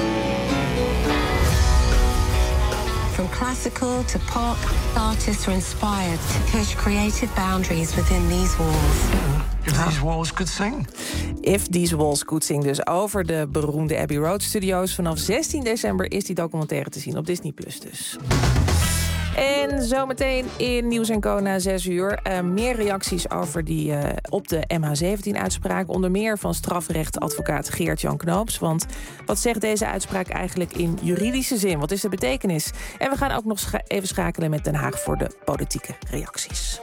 From classical to pop, artists are inspired to push creative boundaries within these walls. If these walls could sing. If These Walls Could Sing, dus over de beroemde Abbey Road Studios. Vanaf 16 december is die documentaire te zien op Disney Plus dus. En zometeen in Nieuws & Co na 6 uur. Meer reacties over op de MH17-uitspraak. Onder meer van strafrechtadvocaat Geert-Jan Knoops. Want wat zegt deze uitspraak eigenlijk in juridische zin? Wat is de betekenis? En we gaan ook nog even schakelen met Den Haag voor de politieke reacties.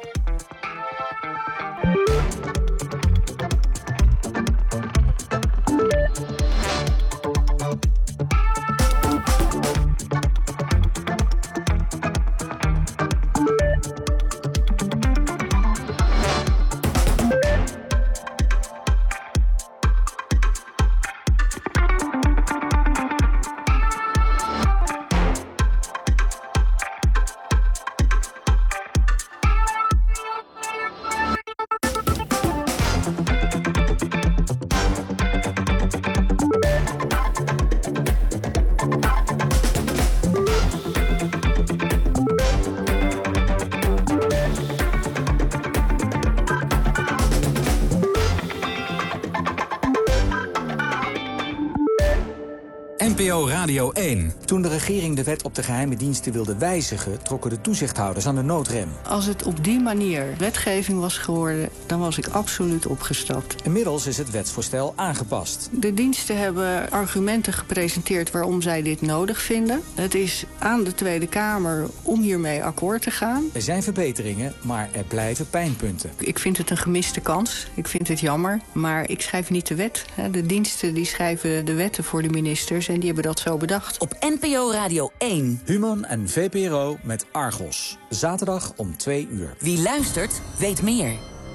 NPO Radio 1. Toen de regering de wet op de geheime diensten wilde wijzigen, trokken de toezichthouders aan de noodrem. Als het op die manier wetgeving was geworden, dan was ik absoluut opgestapt. Inmiddels is het wetsvoorstel aangepast. De diensten hebben argumenten gepresenteerd waarom zij dit nodig vinden. Het is aan de Tweede Kamer om hiermee akkoord te gaan. Er zijn verbeteringen, maar er blijven pijnpunten. Ik vind het een gemiste kans. Ik vind het jammer, maar ik schrijf niet de wet. De diensten die schrijven de wetten voor de ministers en die hebben dat zo bedacht. Op NPO Radio 1. Human en VPRO met Argos. Zaterdag om 2 uur. Wie luistert, weet meer.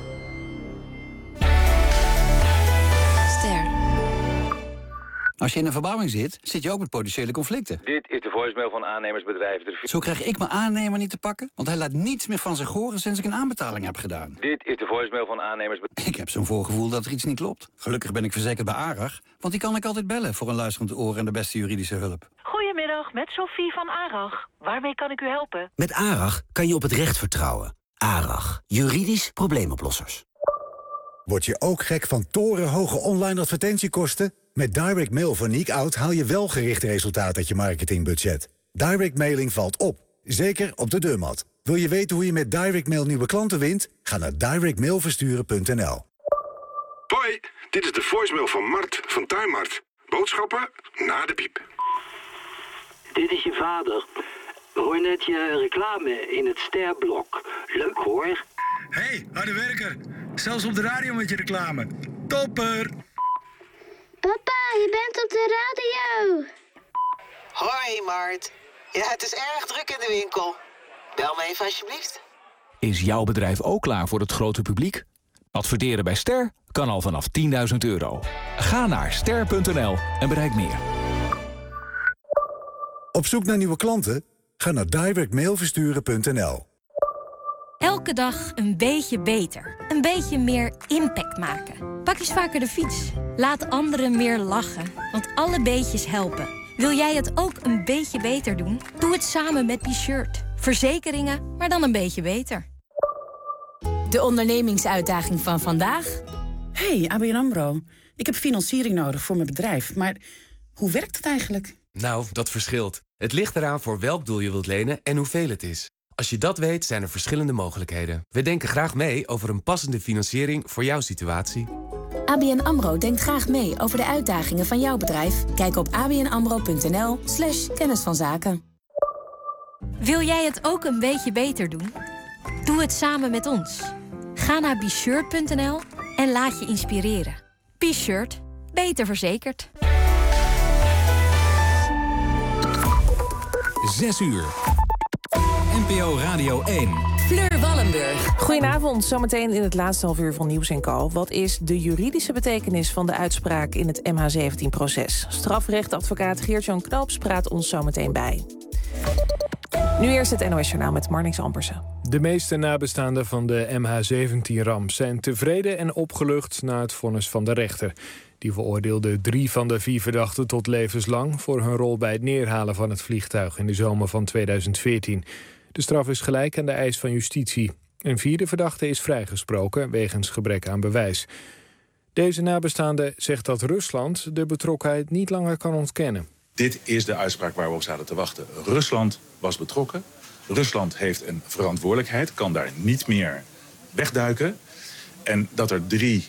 Ster. Als je in een verbouwing zit, zit je ook met potentiële conflicten. Dit is de voicemail van aannemersbedrijf. Zo krijg ik mijn aannemer niet te pakken, want hij laat niets meer van zich horen sinds ik een aanbetaling heb gedaan. Dit is de voicemail van aannemersbedrijf. Ik heb zo'n voorgevoel dat er iets niet klopt. Gelukkig ben ik verzekerd bij ARAG, want die kan ik altijd bellen voor een luisterend oor en de beste juridische hulp. Goedemiddag, met Sophie van ARAG. Waarmee kan ik u helpen? Met ARAG kan je op het recht vertrouwen. ARAG, juridisch probleemoplossers. Word je ook gek van torenhoge online advertentiekosten? Met Direct Mail van Niek-Out haal je wel gericht resultaat uit je marketingbudget. Direct mailing valt op, zeker op de deurmat. Wil je weten hoe je met Direct Mail nieuwe klanten wint? Ga naar directmailversturen.nl. Hoi, dit is de voicemail van Mart van Tuinmart. Boodschappen na de piep. Dit is je vader. We hoorden net je reclame in het Sterblok. Leuk hoor. Hey, harde werker. Zelfs op de radio met je reclame. Topper! Papa, je bent op de radio. Hoi, Mart. Ja, het is erg druk in de winkel. Bel me even alsjeblieft. Is jouw bedrijf ook klaar voor het grote publiek? Adverteren bij Ster kan al vanaf €10.000. Ga naar ster.nl en bereik meer. Op zoek naar nieuwe klanten? Ga naar directmailversturen.nl. Elke dag een beetje beter. Een beetje meer impact maken. Pak eens vaker de fiets. Laat anderen meer lachen, want alle beetjes helpen. Wil jij het ook een beetje beter doen? Doe het samen met Be-Shirt. Verzekeringen, maar dan een beetje beter. De ondernemingsuitdaging van vandaag? Hey, ABN AMRO. Ik heb financiering nodig voor mijn bedrijf, maar hoe werkt het eigenlijk? Nou, dat verschilt. Het ligt eraan voor welk doel je wilt lenen en hoeveel het is. Als je dat weet, zijn er verschillende mogelijkheden. We denken graag mee over een passende financiering voor jouw situatie. ABN AMRO denkt graag mee over de uitdagingen van jouw bedrijf. Kijk op abnamro.nl/kennis van zaken. Wil jij het ook een beetje beter doen? Doe het samen met ons. Ga naar beshirt.nl en laat je inspireren. Be-Shirt. Beter verzekerd. 6 uur. NPO Radio 1. Fleur Wallenburg. Goedenavond, zometeen in het laatste half uur van Nieuws & Co. Wat is de juridische betekenis van de uitspraak in het MH17-proces? Strafrechtadvocaat Geert-Jan Knoops praat ons zometeen bij. Nu eerst het NOS-journaal met Marnix Ampersen. De meeste nabestaanden van de MH17-ramp zijn tevreden en opgelucht na het vonnis van de rechter. Die veroordeelde 3 van de 4 verdachten tot levenslang voor hun rol bij het neerhalen van het vliegtuig in de zomer van 2014. De straf is gelijk aan de eis van justitie. Een 4e verdachte is vrijgesproken wegens gebrek aan bewijs. Deze nabestaande zegt dat Rusland de betrokkenheid niet langer kan ontkennen. Dit is de uitspraak waar we op zaten te wachten. Rusland was betrokken. Rusland heeft een verantwoordelijkheid, kan daar niet meer wegduiken. En dat er 3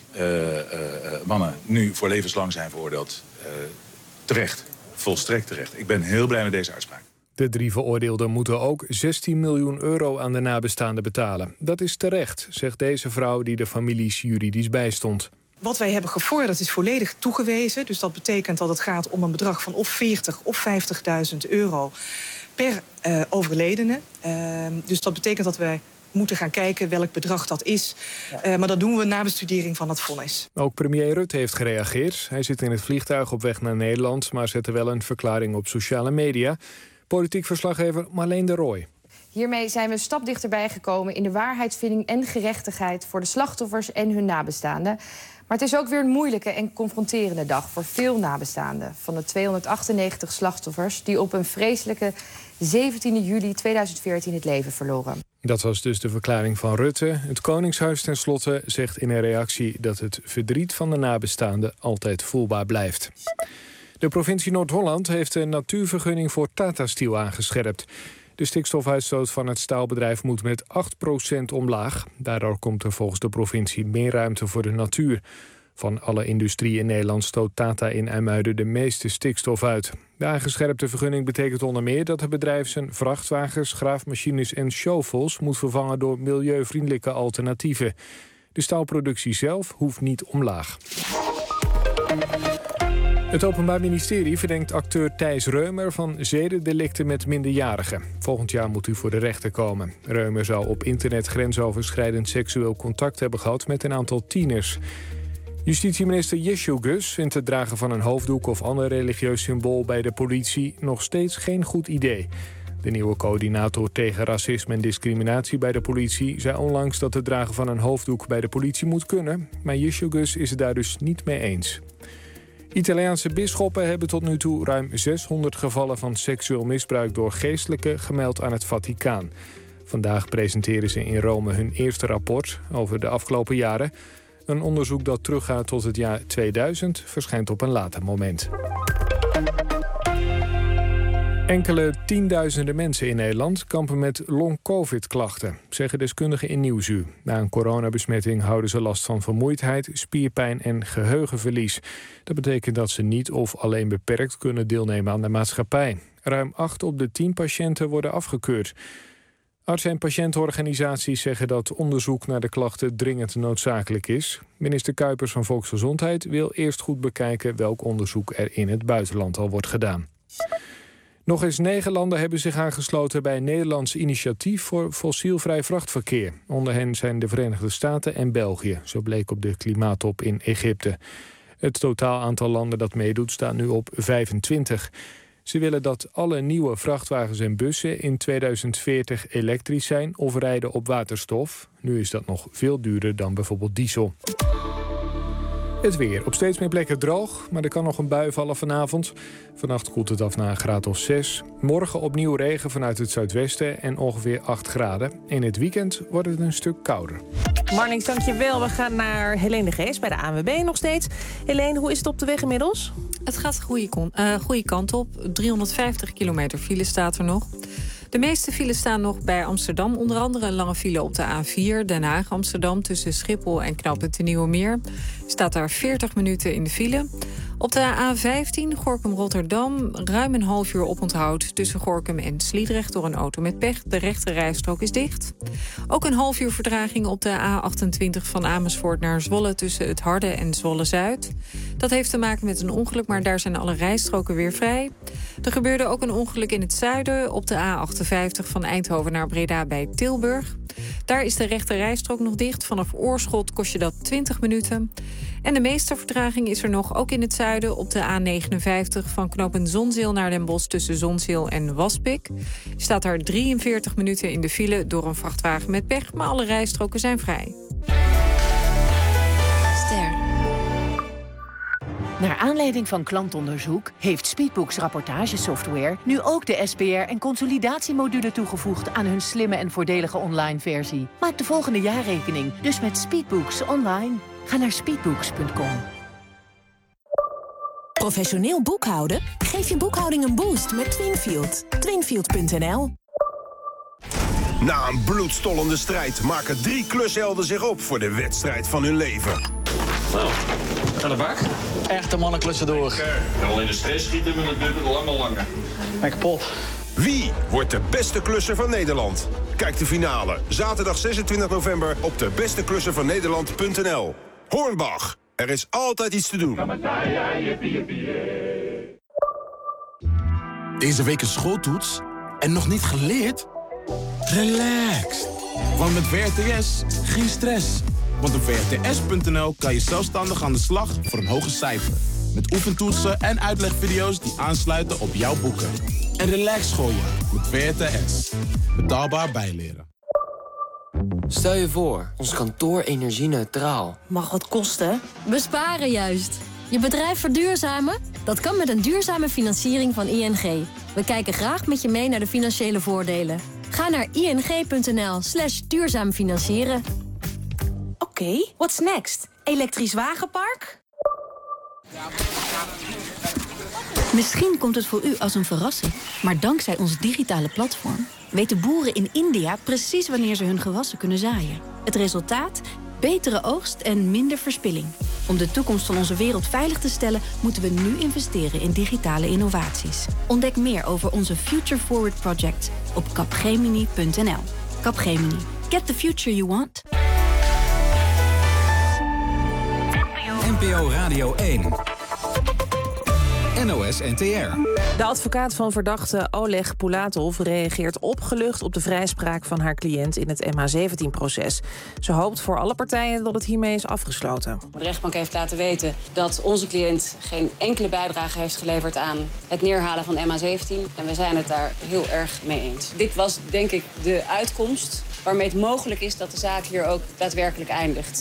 mannen nu voor levenslang zijn veroordeeld, terecht. Volstrekt terecht. Ik ben heel blij met deze uitspraak. De 3 veroordeelden moeten ook 16 miljoen euro aan de nabestaanden betalen. Dat is terecht, zegt deze vrouw die de families juridisch bijstond. Wat wij hebben gevorderd is volledig toegewezen. Dus dat betekent dat het gaat om een bedrag van of 40 of 50.000 euro per overledene. Dus dat betekent dat wij moeten gaan kijken welk bedrag dat is. Maar dat doen we na bestudering van het vonnis. Ook premier Rutte heeft gereageerd. Hij zit in het vliegtuig op weg naar Nederland, maar zette wel een verklaring op sociale media. Politiek verslaggever Marleen de Rooij. Hiermee zijn we een stap dichterbij gekomen in de waarheidsvinding en gerechtigheid voor de slachtoffers en hun nabestaanden. Maar het is ook weer een moeilijke en confronterende dag voor veel nabestaanden van de 298 slachtoffers die op een vreselijke 17 juli 2014 het leven verloren. Dat was dus de verklaring van Rutte. Het Koningshuis tenslotte zegt in een reactie dat het verdriet van de nabestaanden altijd voelbaar blijft. De provincie Noord-Holland heeft een natuurvergunning voor Tata Steel aangescherpt. De stikstofuitstoot van het staalbedrijf moet met 8% omlaag. Daardoor komt er volgens de provincie meer ruimte voor de natuur. Van alle industrie in Nederland stoot Tata in IJmuiden de meeste stikstof uit. De aangescherpte vergunning betekent onder meer dat het bedrijf zijn vrachtwagens, graafmachines en shovels moet vervangen door milieuvriendelijke alternatieven. De staalproductie zelf hoeft niet omlaag. Het Openbaar Ministerie verdenkt acteur Thijs Reumer van zedendelicten met minderjarigen. Volgend jaar moet hij voor de rechter komen. Reumer zou op internet grensoverschrijdend seksueel contact hebben gehad met een aantal tieners. Justitieminister Gus vindt het dragen van een hoofddoek of ander religieus symbool bij de politie nog steeds geen goed idee. De nieuwe coördinator tegen racisme en discriminatie bij de politie zei onlangs dat het dragen van een hoofddoek bij de politie moet kunnen, maar Gus is het daar dus niet mee eens. Italiaanse bisschoppen hebben tot nu toe ruim 600 gevallen van seksueel misbruik door geestelijken gemeld aan het Vaticaan. Vandaag presenteren ze in Rome hun eerste rapport over de afgelopen jaren. Een onderzoek dat teruggaat tot het jaar 2000 verschijnt op een later moment. Enkele tienduizenden mensen in Nederland kampen met long-covid-klachten, zeggen deskundigen in Nieuwsuur. Na een coronabesmetting houden ze last van vermoeidheid, spierpijn en geheugenverlies. Dat betekent dat ze niet of alleen beperkt kunnen deelnemen aan de maatschappij. Ruim 8 op de 10 patiënten worden afgekeurd. Artsen- en patiëntenorganisaties zeggen dat onderzoek naar de klachten dringend noodzakelijk is. Minister Kuipers van Volksgezondheid wil eerst goed bekijken welk onderzoek er in het buitenland al wordt gedaan. Nog eens 9 landen hebben zich aangesloten bij een Nederlands initiatief voor fossielvrij vrachtverkeer. Onder hen zijn de Verenigde Staten en België, zo bleek op de klimaattop in Egypte. Het totaal aantal landen dat meedoet staat nu op 25. Ze willen dat alle nieuwe vrachtwagens en bussen in 2040 elektrisch zijn of rijden op waterstof. Nu is dat nog veel duurder dan bijvoorbeeld diesel. Het weer. Op steeds meer plekken droog, maar er kan nog een bui vallen vanavond. Vannacht koelt het af naar een graad of 6. Morgen opnieuw regen vanuit het zuidwesten en ongeveer 8 graden. In het weekend wordt het een stuk kouder. Marnix, dankjewel. We gaan naar Helene de Geest bij de ANWB nog steeds. Helene, hoe is het op de weg inmiddels? Het gaat de goede kant op. 350 kilometer file staat er nog. De meeste files staan nog bij Amsterdam. Onder andere een lange file op de A4 Den Haag-Amsterdam... tussen Schiphol en knooppunt de Nieuwe Meer. Staat daar 40 minuten in de file. Op de A15 Gorinchem-Rotterdam ruim een half uur oponthoud... tussen Gorinchem en Sliedrecht door een auto met pech. De rechte rijstrook is dicht. Ook een half uur vertraging op de A28 van Amersfoort naar Zwolle... tussen het Harde en Zwolle-Zuid. Dat heeft te maken met een ongeluk, maar daar zijn alle rijstroken weer vrij. Er gebeurde ook een ongeluk in het zuiden op de A58 van Eindhoven naar Breda bij Tilburg. Daar is de rechte rijstrook nog dicht. Vanaf Oorschot kost je dat 20 minuten. En de meeste vertraging is er nog, ook in het zuiden... op de A59 van knooppunt Zonzeel naar Den Bosch... tussen Zonzeel en Waspik. Je staat daar 43 minuten in de file door een vrachtwagen met pech... maar alle rijstroken zijn vrij. Naar aanleiding van klantonderzoek heeft Speedbooks rapportagesoftware... nu ook de SPR- en consolidatiemodule toegevoegd... aan hun slimme en voordelige online versie. Maak de volgende jaarrekening, dus met Speedbooks online. Ga naar speedbooks.com. Professioneel boekhouden? Geef je boekhouding een boost met Twinfield. Twinfield.nl. Na een bloedstollende strijd maken 3 klushelden zich op... voor de wedstrijd van hun leven. Nou, aan de bak. Echte mannen klussen door. En al in de stress schieten, maar het duurt langer. Ben kapot. Wie wordt de beste klusser van Nederland? Kijk de finale, zaterdag 26 november op debesteklusservannederland.nl. Hornbach, er is altijd iets te doen. Deze week een schooltoets en nog niet geleerd? Relax, want met VRTS geen stress. Want op VRTS.nl kan je zelfstandig aan de slag voor een hoger cijfer. Met oefentoetsen en uitlegvideo's die aansluiten op jouw boeken. En relax schooljaar met VRTS. Betaalbaar bijleren. Stel je voor, ons kantoor energie-neutraal. Mag wat kosten? Besparen juist. Je bedrijf verduurzamen? Dat kan met een duurzame financiering van ING. We kijken graag met je mee naar de financiële voordelen. Ga naar ing.nl/duurzaam financieren. Oké, what's next? Elektrisch wagenpark? Misschien komt het voor u als een verrassing. Maar dankzij ons digitale platform weten boeren in India precies wanneer ze hun gewassen kunnen zaaien. Het resultaat? Betere oogst en minder verspilling. Om de toekomst van onze wereld veilig te stellen, moeten we nu investeren in digitale innovaties. Ontdek meer over onze Future Forward Project op capgemini.nl. Capgemini. Get the future you want. NPO Radio 1. NOS NTR. De advocaat van verdachte Oleg Pulatov reageert opgelucht op de vrijspraak van haar cliënt in het MH17-proces. Ze hoopt voor alle partijen dat het hiermee is afgesloten. De rechtbank heeft laten weten dat onze cliënt geen enkele bijdrage heeft geleverd aan het neerhalen van MH17. En we zijn het daar heel erg mee eens. Dit was denk ik de uitkomst waarmee het mogelijk is dat de zaak hier ook daadwerkelijk eindigt.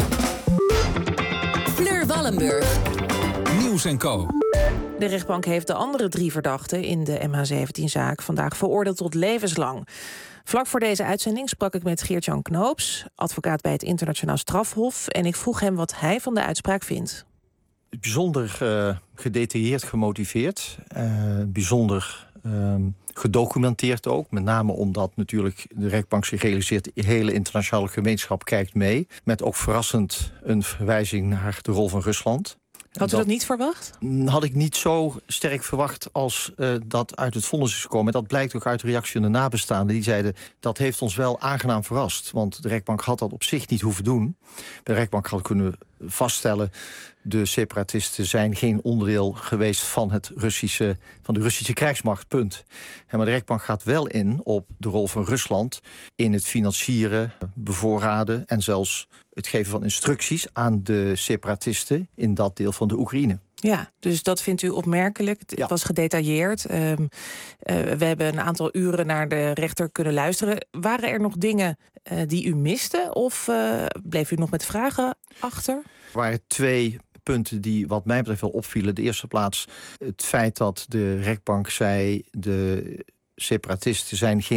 Fleur Wallenburg. Nieuws & Co. De rechtbank heeft de andere 3 verdachten in de MH17-zaak vandaag veroordeeld tot levenslang. Vlak voor deze uitzending sprak ik met Geert-Jan Knoops, advocaat bij het Internationaal Strafhof, en ik vroeg hem wat hij van de uitspraak vindt. Bijzonder gedetailleerd gemotiveerd, bijzonder gedocumenteerd ook. Met name omdat natuurlijk de rechtbank zich realiseert, de hele internationale gemeenschap kijkt mee. Met ook verrassend een verwijzing naar de rol van Rusland. Had u dat niet verwacht? Had ik niet zo sterk verwacht als dat uit het vonnis is gekomen. Dat blijkt ook uit de reactie van de nabestaanden. Die zeiden, dat heeft ons wel aangenaam verrast. Want de rechtbank had dat op zich niet hoeven doen. De rechtbank had kunnen vaststellen, de separatisten zijn geen onderdeel geweest van de Russische krijgsmacht, punt. Maar de rechtbank gaat wel in op de rol van Rusland in het financieren, bevoorraden en zelfs het geven van instructies aan de separatisten in dat deel van de Oekraïne. Ja, dus dat vindt u opmerkelijk. Het was gedetailleerd. We hebben een aantal uren naar de rechter kunnen luisteren. Waren er nog dingen die u miste? Of bleef u nog met vragen achter? Er waren 2 punten die wat mij betreft wel opvielen. De eerste plaats het feit dat de rechtbank zei... de separatisten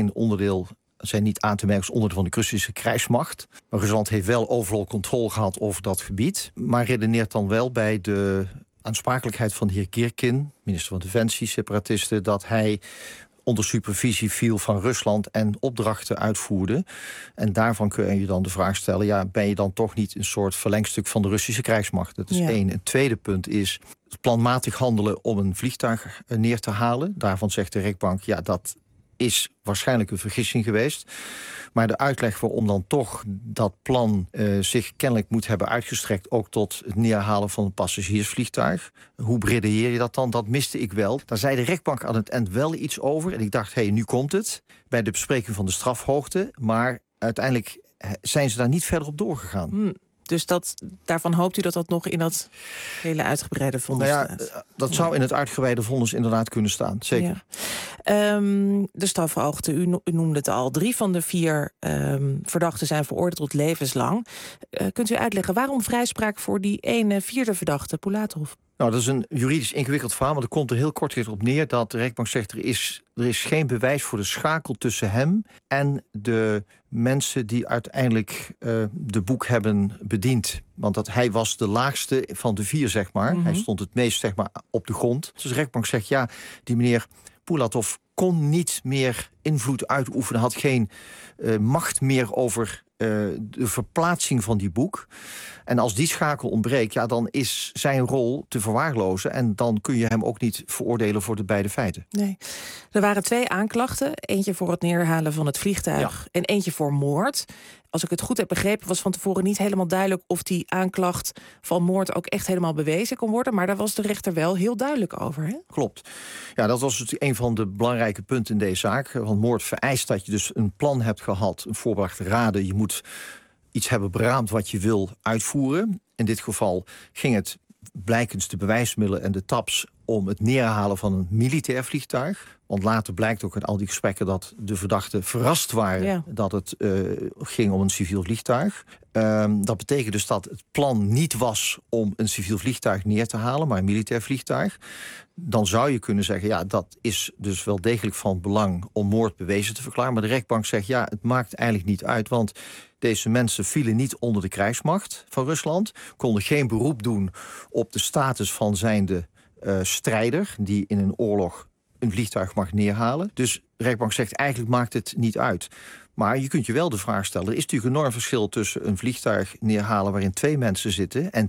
zijn niet aan te merken als onderdeel van de Russische krijgsmacht. Maar Rusland heeft wel overal controle gehad over dat gebied. Maar redeneert dan wel bij de aansprakelijkheid van de heer Girkin, minister van Defensie, separatisten, dat hij onder supervisie viel van Rusland en opdrachten uitvoerde. En daarvan kun je dan de vraag stellen, ja, ben je dan toch niet een soort verlengstuk van de Russische krijgsmacht? Dat is 1. Het tweede punt is het planmatig handelen om een vliegtuig neer te halen. Daarvan zegt de rechtbank, ja, dat is waarschijnlijk een vergissing geweest. Maar de uitleg waarom dan toch dat plan zich kennelijk moet hebben uitgestrekt ook tot het neerhalen van een passagiersvliegtuig. Hoe bredeer je dat dan? Dat miste ik wel. Daar zei de rechtbank aan het eind wel iets over. En ik dacht, nu komt het. Bij de bespreking van de strafhoogte. Maar uiteindelijk zijn ze daar niet verder op doorgegaan. Dus daarvan hoopt u dat dat nog in dat hele uitgebreide vonnis staat? Dat zou in het uitgebreide vonnis inderdaad kunnen staan, zeker. Ja. De strafhoogte, u noemde het al. 3 van de 4 verdachten zijn veroordeeld tot levenslang. Kunt u uitleggen waarom vrijspraak voor die ene 4e verdachte, Pulatov? Nou, dat is een juridisch ingewikkeld verhaal, maar er komt er heel kort op neer dat de rechtbank zegt er is geen bewijs voor de schakel tussen hem en de mensen die uiteindelijk de boek hebben bediend. Want hij was de laagste van de 4, zeg maar. Hij stond het meest, zeg maar, op de grond. Dus de rechtbank zegt, ja, die meneer Pulatov kon niet meer invloed uitoefenen, had geen macht meer over de verplaatsing van die boek. En als die schakel ontbreekt, ja, dan is zijn rol te verwaarlozen en dan kun je hem ook niet veroordelen voor de beide feiten. Nee. Er waren 2 aanklachten. Eentje voor het neerhalen van het vliegtuig en eentje voor moord. Als ik het goed heb begrepen, was van tevoren niet helemaal duidelijk of die aanklacht van moord ook echt helemaal bewezen kon worden. Maar daar was de rechter wel heel duidelijk over, hè? Klopt. Ja, dat was natuurlijk een van de belangrijke punten in deze zaak. Want moord vereist dat je dus een plan hebt gehad, een voorbedachte raden. Je moet iets hebben beraamd wat je wil uitvoeren. In dit geval ging het blijkens de bewijsmiddelen en de taps om het neerhalen van een militair vliegtuig. Want later blijkt ook in al die gesprekken dat de verdachten verrast waren dat het ging om een civiel vliegtuig. Dat betekent dus dat het plan niet was om een civiel vliegtuig neer te halen, maar een militair vliegtuig. Dan zou je kunnen zeggen, ja, dat is dus wel degelijk van belang om moord bewezen te verklaren. Maar de rechtbank zegt, ja, het maakt eigenlijk niet uit, want deze mensen vielen niet onder de krijgsmacht van Rusland, konden geen beroep doen op de status van zijnde strijder die in een oorlog een vliegtuig mag neerhalen. Dus de rechtbank zegt, eigenlijk maakt het niet uit. Maar je kunt je wel de vraag stellen, er is natuurlijk een enorm verschil tussen een vliegtuig neerhalen waarin 2 mensen zitten en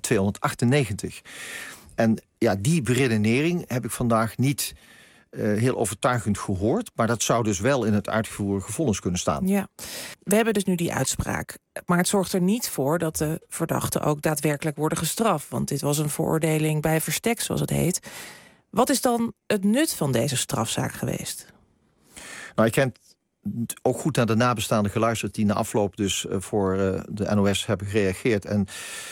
298. En ja, die beredenering heb ik vandaag niet heel overtuigend gehoord, maar dat zou dus wel in het uitgevoerde vonnis kunnen staan. Ja, we hebben dus nu die uitspraak. Maar het zorgt er niet voor dat de verdachten ook daadwerkelijk worden gestraft. Want dit was een veroordeling bij verstek, zoals het heet. Wat is dan het nut van deze strafzaak geweest? Nou, ik heb ook goed naar de nabestaanden geluisterd die na afloop dus voor de NOS hebben gereageerd. En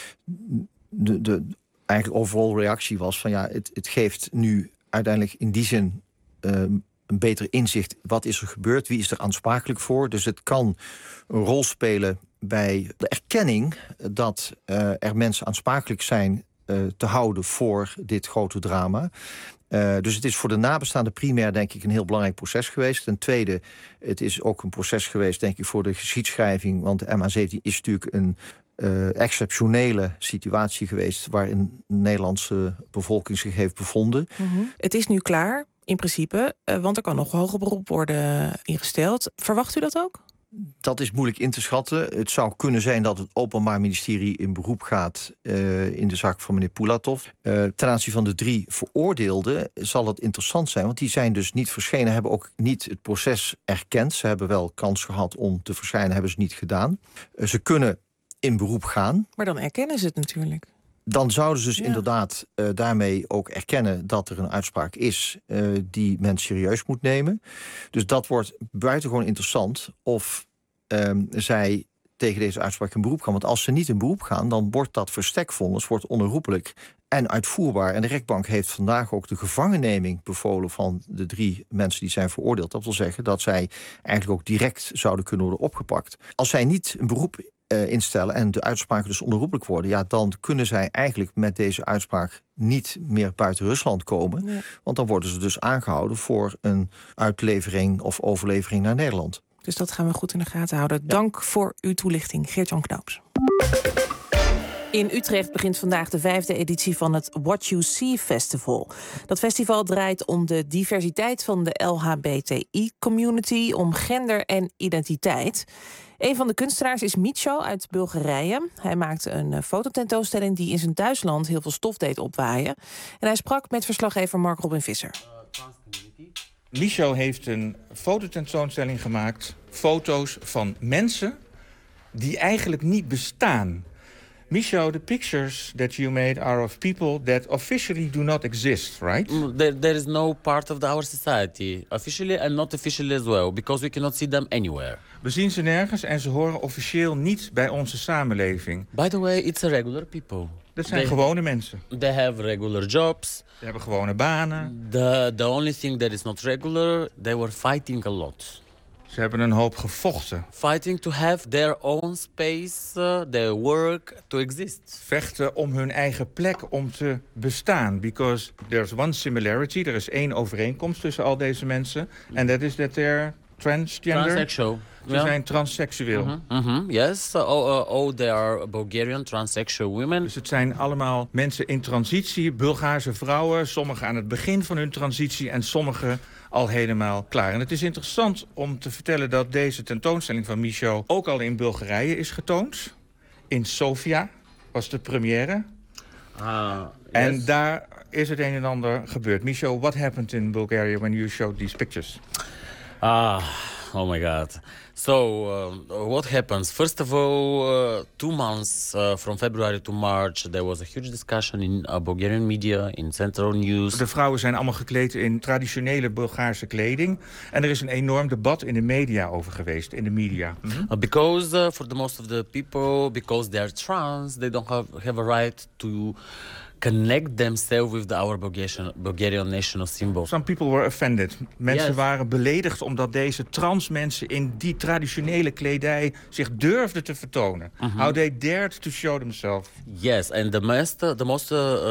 de eigenlijk overal reactie was van ja, het geeft nu uiteindelijk in die zin een beter inzicht. Wat is er gebeurd? Wie is er aansprakelijk voor? Dus het kan een rol spelen bij de erkenning dat er mensen aansprakelijk zijn te houden voor dit grote drama. Dus het is voor de nabestaanden primair, denk ik, een heel belangrijk proces geweest. Ten tweede, het is ook een proces geweest, denk ik, voor de geschiedschrijving. Want de MH17 is natuurlijk een exceptionele situatie geweest waarin de Nederlandse bevolking zich heeft bevonden. Het is nu klaar, in principe, want er kan nog hoger beroep worden ingesteld. Verwacht u dat ook? Dat is moeilijk in te schatten. Het zou kunnen zijn dat het Openbaar Ministerie in beroep gaat in de zaak van meneer Pulatov. Ten aanzien van de 3 veroordeelden zal het interessant zijn, want die zijn dus niet verschenen, hebben ook niet het proces erkend. Ze hebben wel kans gehad om te verschijnen, hebben ze niet gedaan. Ze kunnen in beroep gaan. Maar dan erkennen ze het natuurlijk. Dan zouden ze dus inderdaad daarmee ook erkennen dat er een uitspraak is die men serieus moet nemen. Dus dat wordt buitengewoon interessant of zij tegen deze uitspraak in beroep gaan. Want als ze niet in beroep gaan, dan wordt dat verstekvonnis onherroepelijk en uitvoerbaar. En de rechtbank heeft vandaag ook de gevangenneming bevolen van de 3 mensen die zijn veroordeeld. Dat wil zeggen dat zij eigenlijk ook direct zouden kunnen worden opgepakt. Als zij niet een beroep instellen en de uitspraken dus onherroepelijk worden, ja, dan kunnen zij eigenlijk met deze uitspraak niet meer buiten Rusland komen. Nee. Want dan worden ze dus aangehouden voor een uitlevering of overlevering naar Nederland. Dus dat gaan we goed in de gaten houden. Ja. Dank voor uw toelichting, Geert-Jan Knoops. In Utrecht begint vandaag de 5e editie van het What You See Festival. Dat festival draait om de diversiteit van de LHBTI-community, om gender en identiteit. Een van de kunstenaars is Micho uit Bulgarije. Hij maakte een fototentoonstelling die in zijn thuisland heel veel stof deed opwaaien. En hij sprak met verslaggever Mark Robin Visser. Micho heeft een fototentoonstelling gemaakt. Foto's van mensen die eigenlijk niet bestaan. Micho, the pictures that you made are of people that officially do not exist, right? There is no part of our society, officially and not officially as well, because we cannot see them anywhere. We zien ze nergens en ze horen officieel niet bij onze samenleving. By the way, it's a regular people. Dat zijn gewone mensen. They have regular jobs. Ze hebben gewone banen. The only thing that is not regular, they were fighting a lot. Ze hebben een hoop gevochten. Fighting to have their own space, their work, to exist. Vechten om hun eigen plek om te bestaan. Because there's one similarity, er is 1 overeenkomst tussen al deze mensen. En dat is dat they're transgender. Transsexual. Ze zijn transseksueel. Yes, all they are Bulgarian transsexual women. Dus het zijn allemaal mensen in transitie, Bulgaarse vrouwen. Sommigen aan het begin van hun transitie en sommigen al helemaal klaar. En het is interessant om te vertellen dat deze tentoonstelling van Micho ook al in Bulgarije is getoond. In Sofia was de première. Yes. En daar is het een en ander gebeurd. Micho, what happened in Bulgaria when you showed these pictures? Oh my God. So, what happens? First of all, 2 months from February to March, there was a huge discussion in Bulgarian media, in Central News. De vrouwen zijn allemaal gekleed in traditionele Bulgaarse kleding. En er is een enorm debat in de media over geweest, in de media. Because for the most of the people, because they are trans, they don't have a right to connect themselves with our Bulgarian national symbol. Some people were offended. Mensen waren beledigd omdat deze trans mensen in die traditionele kledij zich durfden te vertonen. How they dared to show themselves. Yes, and the most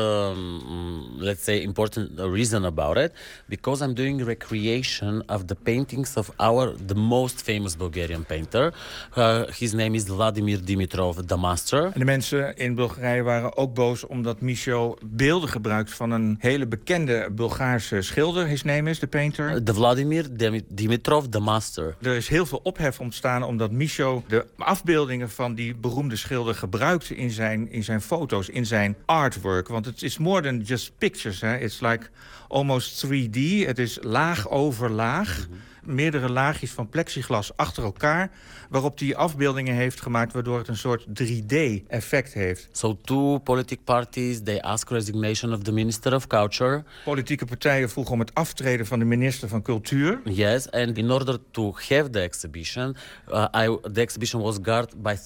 let's say important reason about it, because I'm doing recreation of the paintings of the most famous Bulgarian painter. His name is Vladimir Dimitrov, the master. En de mensen in Bulgarije waren ook boos omdat Micho beelden gebruikt van een hele bekende Bulgaarse schilder. His name is, the painter. De Vladimir Dimitrov, the master. Er is heel veel ophef ontstaan omdat Micho de afbeeldingen van die beroemde schilder gebruikte in zijn foto's, in zijn artwork. Want het is more than just pictures. Hè. It's like almost 3D. Het is laag over laag. Meerdere laagjes van plexiglas achter elkaar, waarop hij afbeeldingen heeft gemaakt, waardoor het een soort 3D-effect heeft. So 2 political parties, they ask resignation of the Minister of Culture. Politieke partijen vroegen om het aftreden van de minister van Cultuur. Yes, and in order to have the exhibition, the exhibition was guarded by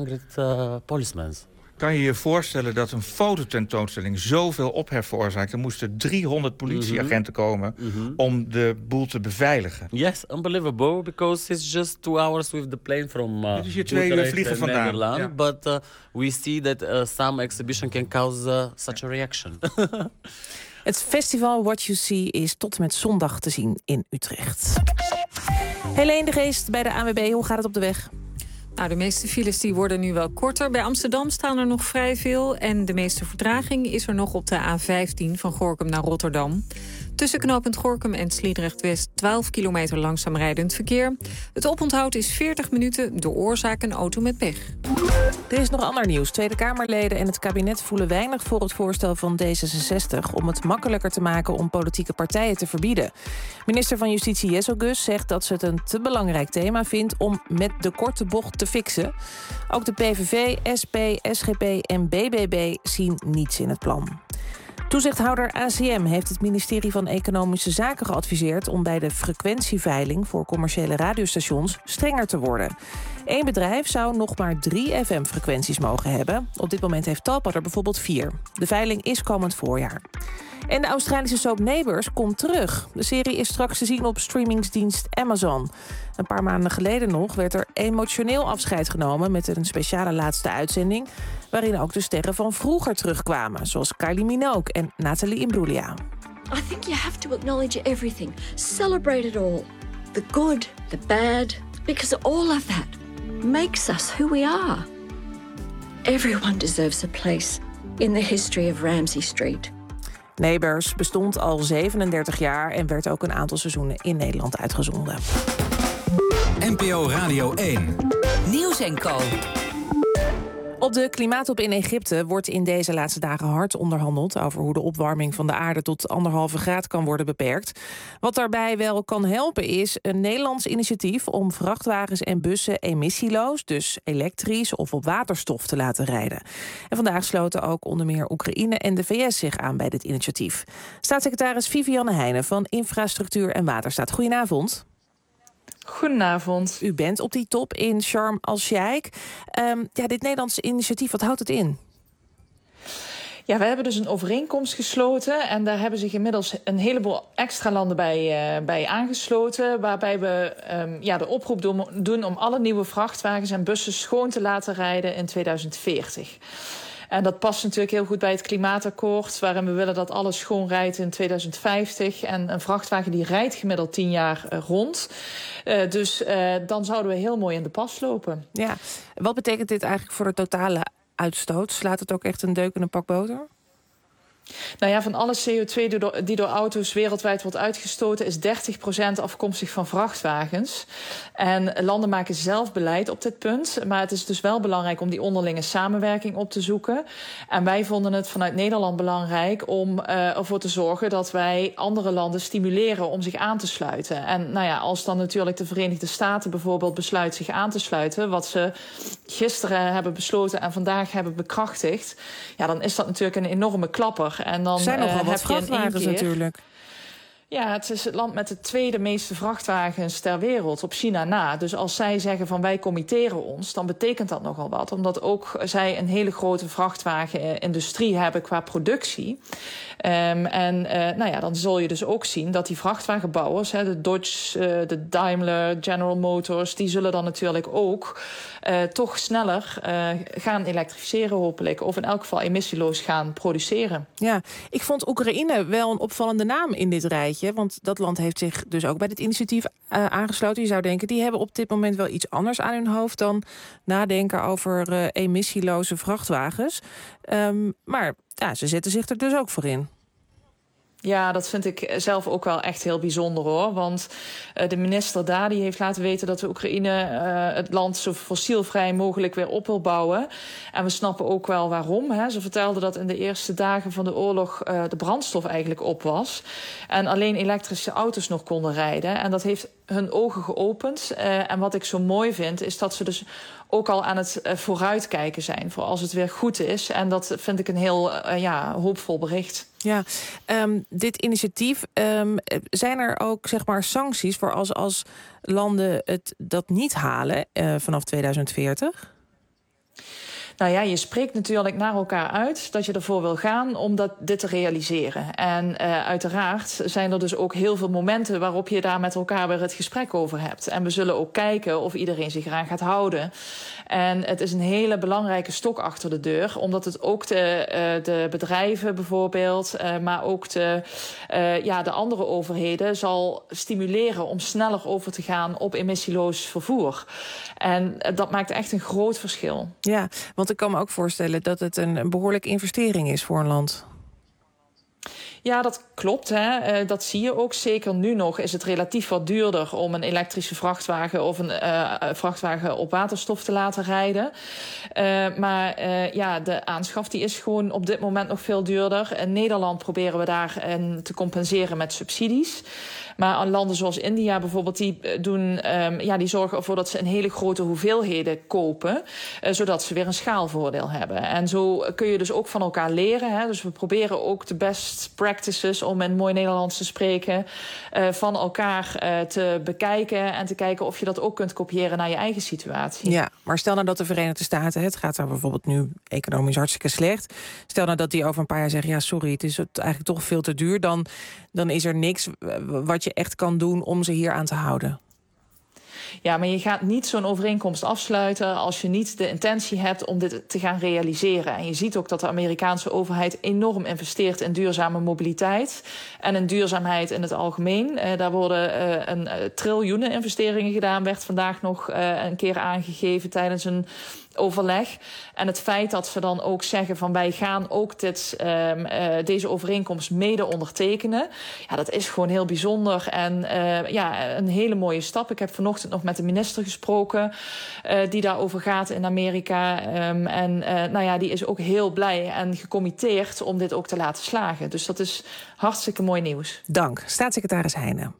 300 policemen. Kan je je voorstellen dat een fototentoonstelling zoveel ophef veroorzaakt? Er moesten 300 politieagenten komen om de boel te beveiligen. Yes, unbelievable, because it's just 2 hours with the plane from dit is je 2 uur vliegen vandaan. Nederland, ja. But we see that some exhibition can cause such a reaction. Het festival What You See is tot en met zondag te zien in Utrecht. Helene de Geest bij de ANWB, hoe gaat het op de weg? Nou, de meeste files die worden nu wel korter. Bij Amsterdam staan er nog vrij veel. En de meeste vertraging is er nog op de A15 van Gorinchem naar Rotterdam. Tussen knooppunt Gorinchem en Sliedrecht-West 12 kilometer langzaam rijdend verkeer. Het oponthoud is 40 minuten, de oorzaak een auto met pech. Er is nog ander nieuws. Tweede Kamerleden en het kabinet voelen weinig voor het voorstel van D66... om het makkelijker te maken om politieke partijen te verbieden. Minister van Justitie Jesselgus zegt dat ze het een te belangrijk thema vindt... om met de korte bocht te fixen. Ook de PVV, SP, SGP en BBB zien niets in het plan. Toezichthouder ACM heeft het ministerie van Economische Zaken geadviseerd om bij de frequentieveiling voor commerciële radiostations strenger te worden. Eén bedrijf zou nog maar 3 FM-frequenties mogen hebben. Op dit moment heeft Talpa er bijvoorbeeld 4. De veiling is komend voorjaar. En de Australische soap Neighbours komt terug. De serie is straks te zien op streamingsdienst Amazon. Een paar maanden geleden nog werd er emotioneel afscheid genomen met een speciale laatste uitzending, waarin ook de sterren van vroeger terugkwamen, zoals Kylie Minogue en Natalie Imbruglia. I think you have to acknowledge everything. Celebrate it all. The good, the bad, because all of that makes us who we are. Everyone deserves a place in the history of Ramsay Street. Neighbours bestond al 37 jaar en werd ook een aantal seizoenen in Nederland uitgezonden. NPO Radio 1. Nieuws & Co. Op de klimaattop in Egypte wordt in deze laatste dagen hard onderhandeld over hoe de opwarming van de aarde tot 1,5 graad kan worden beperkt. Wat daarbij wel kan helpen is een Nederlands initiatief om vrachtwagens en bussen emissieloos, dus elektrisch of op waterstof, te laten rijden. En vandaag sloten ook onder meer Oekraïne en de VS zich aan bij dit initiatief. Staatssecretaris Vivianne Heijnen van Infrastructuur en Waterstaat. Goedenavond. Goedenavond. U bent op die top in Sharm el-Sheikh. Dit Nederlandse initiatief, wat houdt het in? Ja, we hebben dus een overeenkomst gesloten en daar hebben zich inmiddels een heleboel extra landen bij aangesloten, waarbij we de oproep doen om alle nieuwe vrachtwagens en bussen schoon te laten rijden in 2040. En dat past natuurlijk heel goed bij het klimaatakkoord, waarin we willen dat alles schoon rijdt in 2050. En een vrachtwagen die rijdt gemiddeld 10 jaar rond. Dus dan zouden we heel mooi in de pas lopen. Ja, wat betekent dit eigenlijk voor de totale uitstoot? Slaat het ook echt een deuk in een pak boter? Nou ja, van alle CO2 die door auto's wereldwijd wordt uitgestoten, is 30% afkomstig van vrachtwagens. En landen maken zelf beleid op dit punt. Maar het is dus wel belangrijk om die onderlinge samenwerking op te zoeken. En wij vonden het vanuit Nederland belangrijk om ervoor te zorgen dat wij andere landen stimuleren om zich aan te sluiten. En nou ja, als dan natuurlijk de Verenigde Staten bijvoorbeeld besluit zich aan te sluiten, wat ze gisteren hebben besloten en vandaag hebben bekrachtigd, ja, dan is dat natuurlijk een enorme klapper. En dan zijn nogal wat vrachtwagens natuurlijk. Ja, het is het land met de tweede meeste vrachtwagens ter wereld, op China na. Dus als zij zeggen van wij committeren ons, dan betekent dat nogal wat. Omdat ook zij een hele grote vrachtwagenindustrie hebben qua productie. Dan zul je dus ook zien dat die vrachtwagenbouwers, de Dodge, de Daimler, General Motors, die zullen dan natuurlijk ook toch sneller gaan elektrificeren hopelijk. Of in elk geval emissieloos gaan produceren. Ja, ik vond Oekraïne wel een opvallende naam in dit rijtje. Want dat land heeft zich dus ook bij dit initiatief aangesloten. Je zou denken, die hebben op dit moment wel iets anders aan hun hoofd dan nadenken over emissieloze vrachtwagens. Maar ja, ze zetten zich er dus ook voor in. Ja, dat vind ik zelf ook wel echt heel bijzonder hoor. Want de minister daar die heeft laten weten dat de Oekraïne het land zo fossielvrij mogelijk weer op wil bouwen. En we snappen ook wel waarom. Hè. Ze vertelde dat in de eerste dagen van de oorlog de brandstof eigenlijk op was. En alleen elektrische auto's nog konden rijden. En dat heeft hun ogen geopend. En wat ik zo mooi vind, is dat ze dus ook al aan het vooruitkijken zijn voor als het weer goed is. En dat vind ik een heel hoopvol bericht. Ja, dit initiatief, zijn er ook zeg maar sancties voor als landen dat niet halen vanaf 2040? Nou ja, je spreekt natuurlijk naar elkaar uit dat je ervoor wil gaan om dit te realiseren. En uiteraard zijn er dus ook heel veel momenten waarop je daar met elkaar weer het gesprek over hebt. En we zullen ook kijken of iedereen zich eraan gaat houden. En het is een hele belangrijke stok achter de deur, omdat het ook de bedrijven bijvoorbeeld, maar ook de andere overheden zal stimuleren om sneller over te gaan op emissieloos vervoer. En dat maakt echt een groot verschil. Ja, want ik kan me ook voorstellen dat het een behoorlijke investering is voor een land. Ja, dat klopt. Hè. Dat zie je ook. Zeker nu nog is het relatief wat duurder om een elektrische vrachtwagen of een vrachtwagen op waterstof te laten rijden. Maar de aanschaf die is gewoon op dit moment nog veel duurder. In Nederland proberen we daar te compenseren met subsidies. Maar landen zoals India bijvoorbeeld, die zorgen ervoor dat ze een hele grote hoeveelheden kopen, zodat ze weer een schaalvoordeel hebben. En zo kun je dus ook van elkaar leren. Hè. Dus we proberen ook de best practices, om in mooi Nederlands te spreken, van elkaar te bekijken en te kijken of je dat ook kunt kopiëren naar je eigen situatie. Ja, maar stel nou dat de Verenigde Staten, het gaat daar bijvoorbeeld nu economisch hartstikke slecht. Stel nou dat die over een paar jaar zeggen, ja sorry, het is eigenlijk toch veel te duur. Dan is er niks wat je echt kan doen om ze hier aan te houden. Ja, maar je gaat niet zo'n overeenkomst afsluiten als je niet de intentie hebt om dit te gaan realiseren. En je ziet ook dat de Amerikaanse overheid enorm investeert in duurzame mobiliteit en in duurzaamheid in het algemeen. Daar worden triljoenen investeringen gedaan, werd vandaag nog een keer aangegeven tijdens een overleg. En het feit dat ze dan ook zeggen van wij gaan ook deze overeenkomst mede ondertekenen. Ja, dat is gewoon heel bijzonder en een hele mooie stap. Ik heb vanochtend nog met de minister gesproken die daarover gaat in Amerika. Die is ook heel blij en gecommitteerd om dit ook te laten slagen. Dus dat is hartstikke mooi nieuws. Dank, staatssecretaris Heijnen.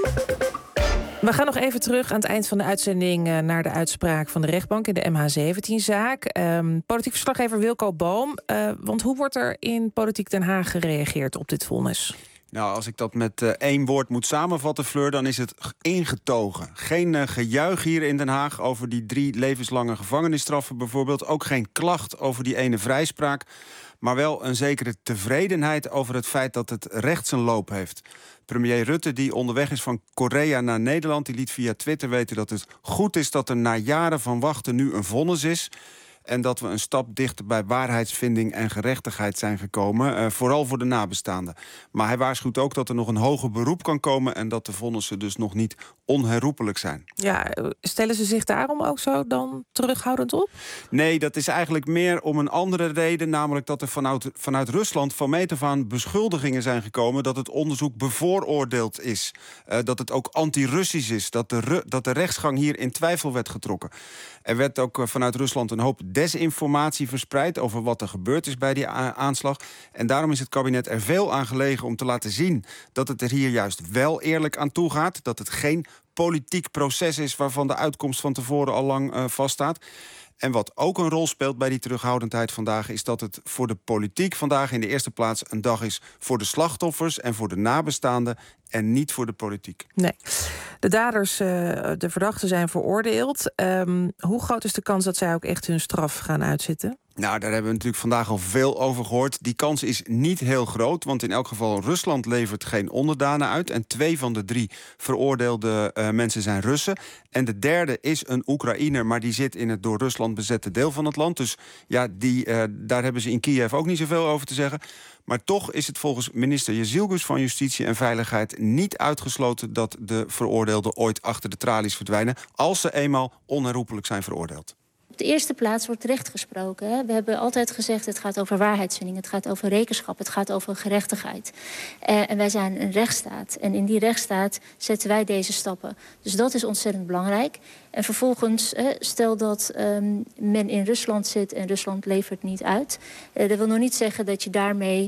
We gaan nog even terug aan het eind van de uitzending naar de uitspraak van de rechtbank in de MH17-zaak. Politiek verslaggever Wilco Boom. Want hoe wordt er in Politiek Den Haag gereageerd op dit vonnis? Nou, als ik dat met één woord moet samenvatten, Fleur, dan is het ingetogen. Geen gejuich hier in Den Haag over die 3 levenslange gevangenisstraffen bijvoorbeeld. Ook geen klacht over die ene vrijspraak. Maar wel een zekere tevredenheid over het feit dat het recht zijn loop heeft. Premier Rutte, die onderweg is van Korea naar Nederland, die liet via Twitter weten dat het goed is dat er na jaren van wachten nu een vonnis is. En dat we een stap dichter bij waarheidsvinding en gerechtigheid zijn gekomen. Vooral voor de nabestaanden. Maar hij waarschuwt ook dat er nog een hoger beroep kan komen en dat de vonnissen dus nog niet onherroepelijk zijn. Ja, stellen ze zich daarom ook zo dan terughoudend op? Nee, dat is eigenlijk meer om een andere reden. Namelijk dat er vanuit Rusland van meet af aan beschuldigingen zijn gekomen dat het onderzoek bevooroordeeld is. Dat het ook anti-Russisch is. Dat de rechtsgang hier in twijfel werd getrokken. Er werd ook vanuit Rusland een hoop desinformatie verspreid over wat er gebeurd is bij die aanslag. En daarom is het kabinet er veel aan gelegen om te laten zien dat het er hier juist wel eerlijk aan toe gaat. Dat het geen politiek proces is waarvan de uitkomst van tevoren al lang vaststaat. En wat ook een rol speelt bij die terughoudendheid vandaag is dat het voor de politiek vandaag in de eerste plaats een dag is voor de slachtoffers en voor de nabestaanden en niet voor de politiek. Nee. De daders, de verdachten zijn veroordeeld. Hoe groot is de kans dat zij ook echt hun straf gaan uitzitten? Nou, daar hebben we natuurlijk vandaag al veel over gehoord. Die kans is niet heel groot, want in elk geval Rusland levert geen onderdanen uit. En 2 van de 3 veroordeelde mensen zijn Russen. En de derde is een Oekraïner, maar die zit in het door Rusland bezette deel van het land. Dus ja, daar hebben ze in Kiev ook niet zoveel over te zeggen. Maar toch is het volgens minister Jezilgus van Justitie en Veiligheid niet uitgesloten dat de veroordeelden ooit achter de tralies verdwijnen, als ze eenmaal onherroepelijk zijn veroordeeld. Op de eerste plaats wordt recht gesproken. Hè. We hebben altijd gezegd, het gaat over waarheidsvinding, het gaat over rekenschap, het gaat over gerechtigheid. En wij zijn een rechtsstaat. En in die rechtsstaat zetten wij deze stappen. Dus dat is ontzettend belangrijk. En vervolgens, stel dat men in Rusland zit en Rusland levert niet uit. Dat wil nog niet zeggen dat je daarmee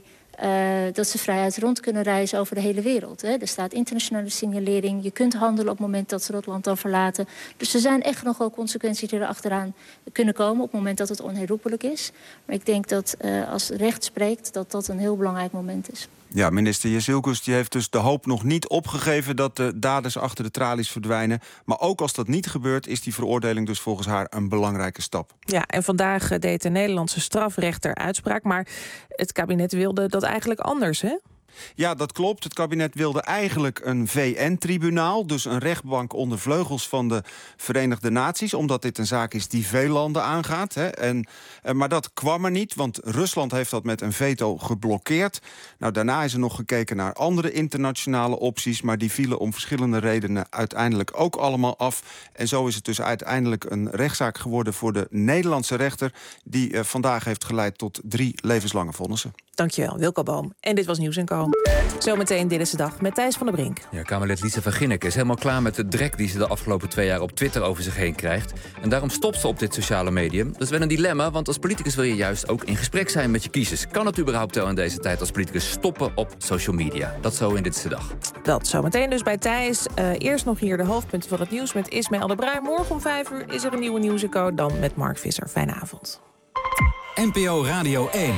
dat ze vrijuit rond kunnen reizen over de hele wereld. Hè. Er staat internationale signalering. Je kunt handelen op het moment dat ze dat land dan verlaten. Dus er zijn echt nogal consequenties die er achteraan kunnen komen op het moment dat het onherroepelijk is. Maar ik denk dat als recht spreekt, dat dat een heel belangrijk moment is. Ja, minister Jezilgus die heeft dus de hoop nog niet opgegeven dat de daders achter de tralies verdwijnen. Maar ook als dat niet gebeurt, is die veroordeling dus volgens haar een belangrijke stap. Ja, en vandaag deed de Nederlandse strafrechter uitspraak, maar het kabinet wilde dat eigenlijk anders, hè? Ja, dat klopt. Het kabinet wilde eigenlijk een VN-tribunaal, dus een rechtbank onder vleugels van de Verenigde Naties, omdat dit een zaak is die veel landen aangaat. Hè. Maar dat kwam er niet, want Rusland heeft dat met een veto geblokkeerd. Nou, daarna is er nog gekeken naar andere internationale opties, maar die vielen om verschillende redenen uiteindelijk ook allemaal af. En zo is het dus uiteindelijk een rechtszaak geworden voor de Nederlandse rechter, die vandaag heeft geleid tot 3 levenslange vonnissen. Dankjewel, Wilco Boom. En dit was Nieuws & Co. Zometeen Dit is de Dag met Thijs van der Brink. Ja, Kamerlid Lise van Ginneken is helemaal klaar met de drek die ze de afgelopen 2 jaar op Twitter over zich heen krijgt. En daarom stopt ze op dit sociale medium. Dat is wel een dilemma, want als politicus wil je juist ook in gesprek zijn met je kiezers. Kan het überhaupt wel in deze tijd als politicus stoppen op social media? Dat zo in Dit is de Dag. Dat zometeen dus bij Thijs. Eerst nog hier de hoofdpunten van het nieuws met Ismaël de Bruin. Morgen om 5:00 is er een nieuwe Nieuws & Co. Dan met Mark Visser. Fijne avond. NPO Radio 1.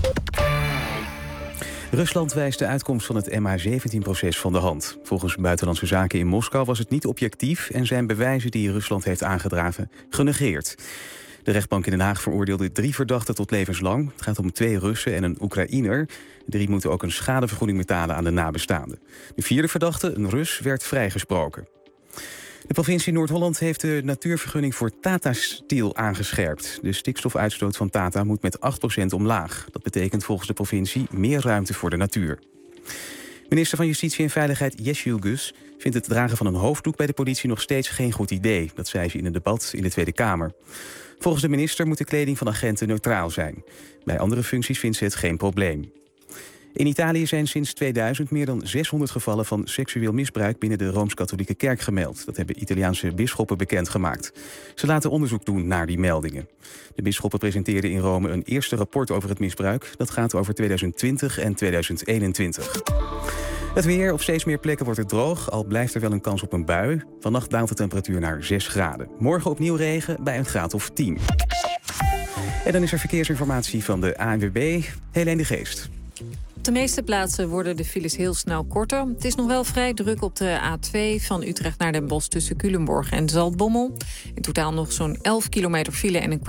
Rusland wijst de uitkomst van het MH17-proces van de hand. Volgens Buitenlandse Zaken in Moskou was het niet objectief en zijn bewijzen die Rusland heeft aangedragen genegeerd. De rechtbank in Den Haag veroordeelde 3 verdachten tot levenslang. Het gaat om 2 Russen en een Oekraïner. De 3 moeten ook een schadevergoeding betalen aan de nabestaanden. De 4e verdachte, een Rus, werd vrijgesproken. De provincie Noord-Holland heeft de natuurvergunning voor Tata Steel aangescherpt. De stikstofuitstoot van Tata moet met 8% omlaag. Dat betekent volgens de provincie meer ruimte voor de natuur. Minister van Justitie en Veiligheid Yeşil Güz vindt het dragen van een hoofddoek bij de politie nog steeds geen goed idee. Dat zei ze in een debat in de Tweede Kamer. Volgens de minister moet de kleding van agenten neutraal zijn. Bij andere functies vindt ze het geen probleem. In Italië zijn sinds 2000 meer dan 600 gevallen van seksueel misbruik binnen de Rooms-Katholieke Kerk gemeld. Dat hebben Italiaanse bisschoppen bekendgemaakt. Ze laten onderzoek doen naar die meldingen. De bisschoppen presenteerden in Rome een eerste rapport over het misbruik. Dat gaat over 2020 en 2021. Het weer, op steeds meer plekken wordt het droog, al blijft er wel een kans op een bui. Vannacht daalt de temperatuur naar 6 graden. Morgen opnieuw regen bij een graad of 10. En dan is er verkeersinformatie van de ANWB, Helene de Geest. Op de meeste plaatsen worden de files heel snel korter. Het is nog wel vrij druk op de A2 van Utrecht naar Den Bosch tussen Culemborg en Zaltbommel. In totaal nog zo'n 11 kilometer file en een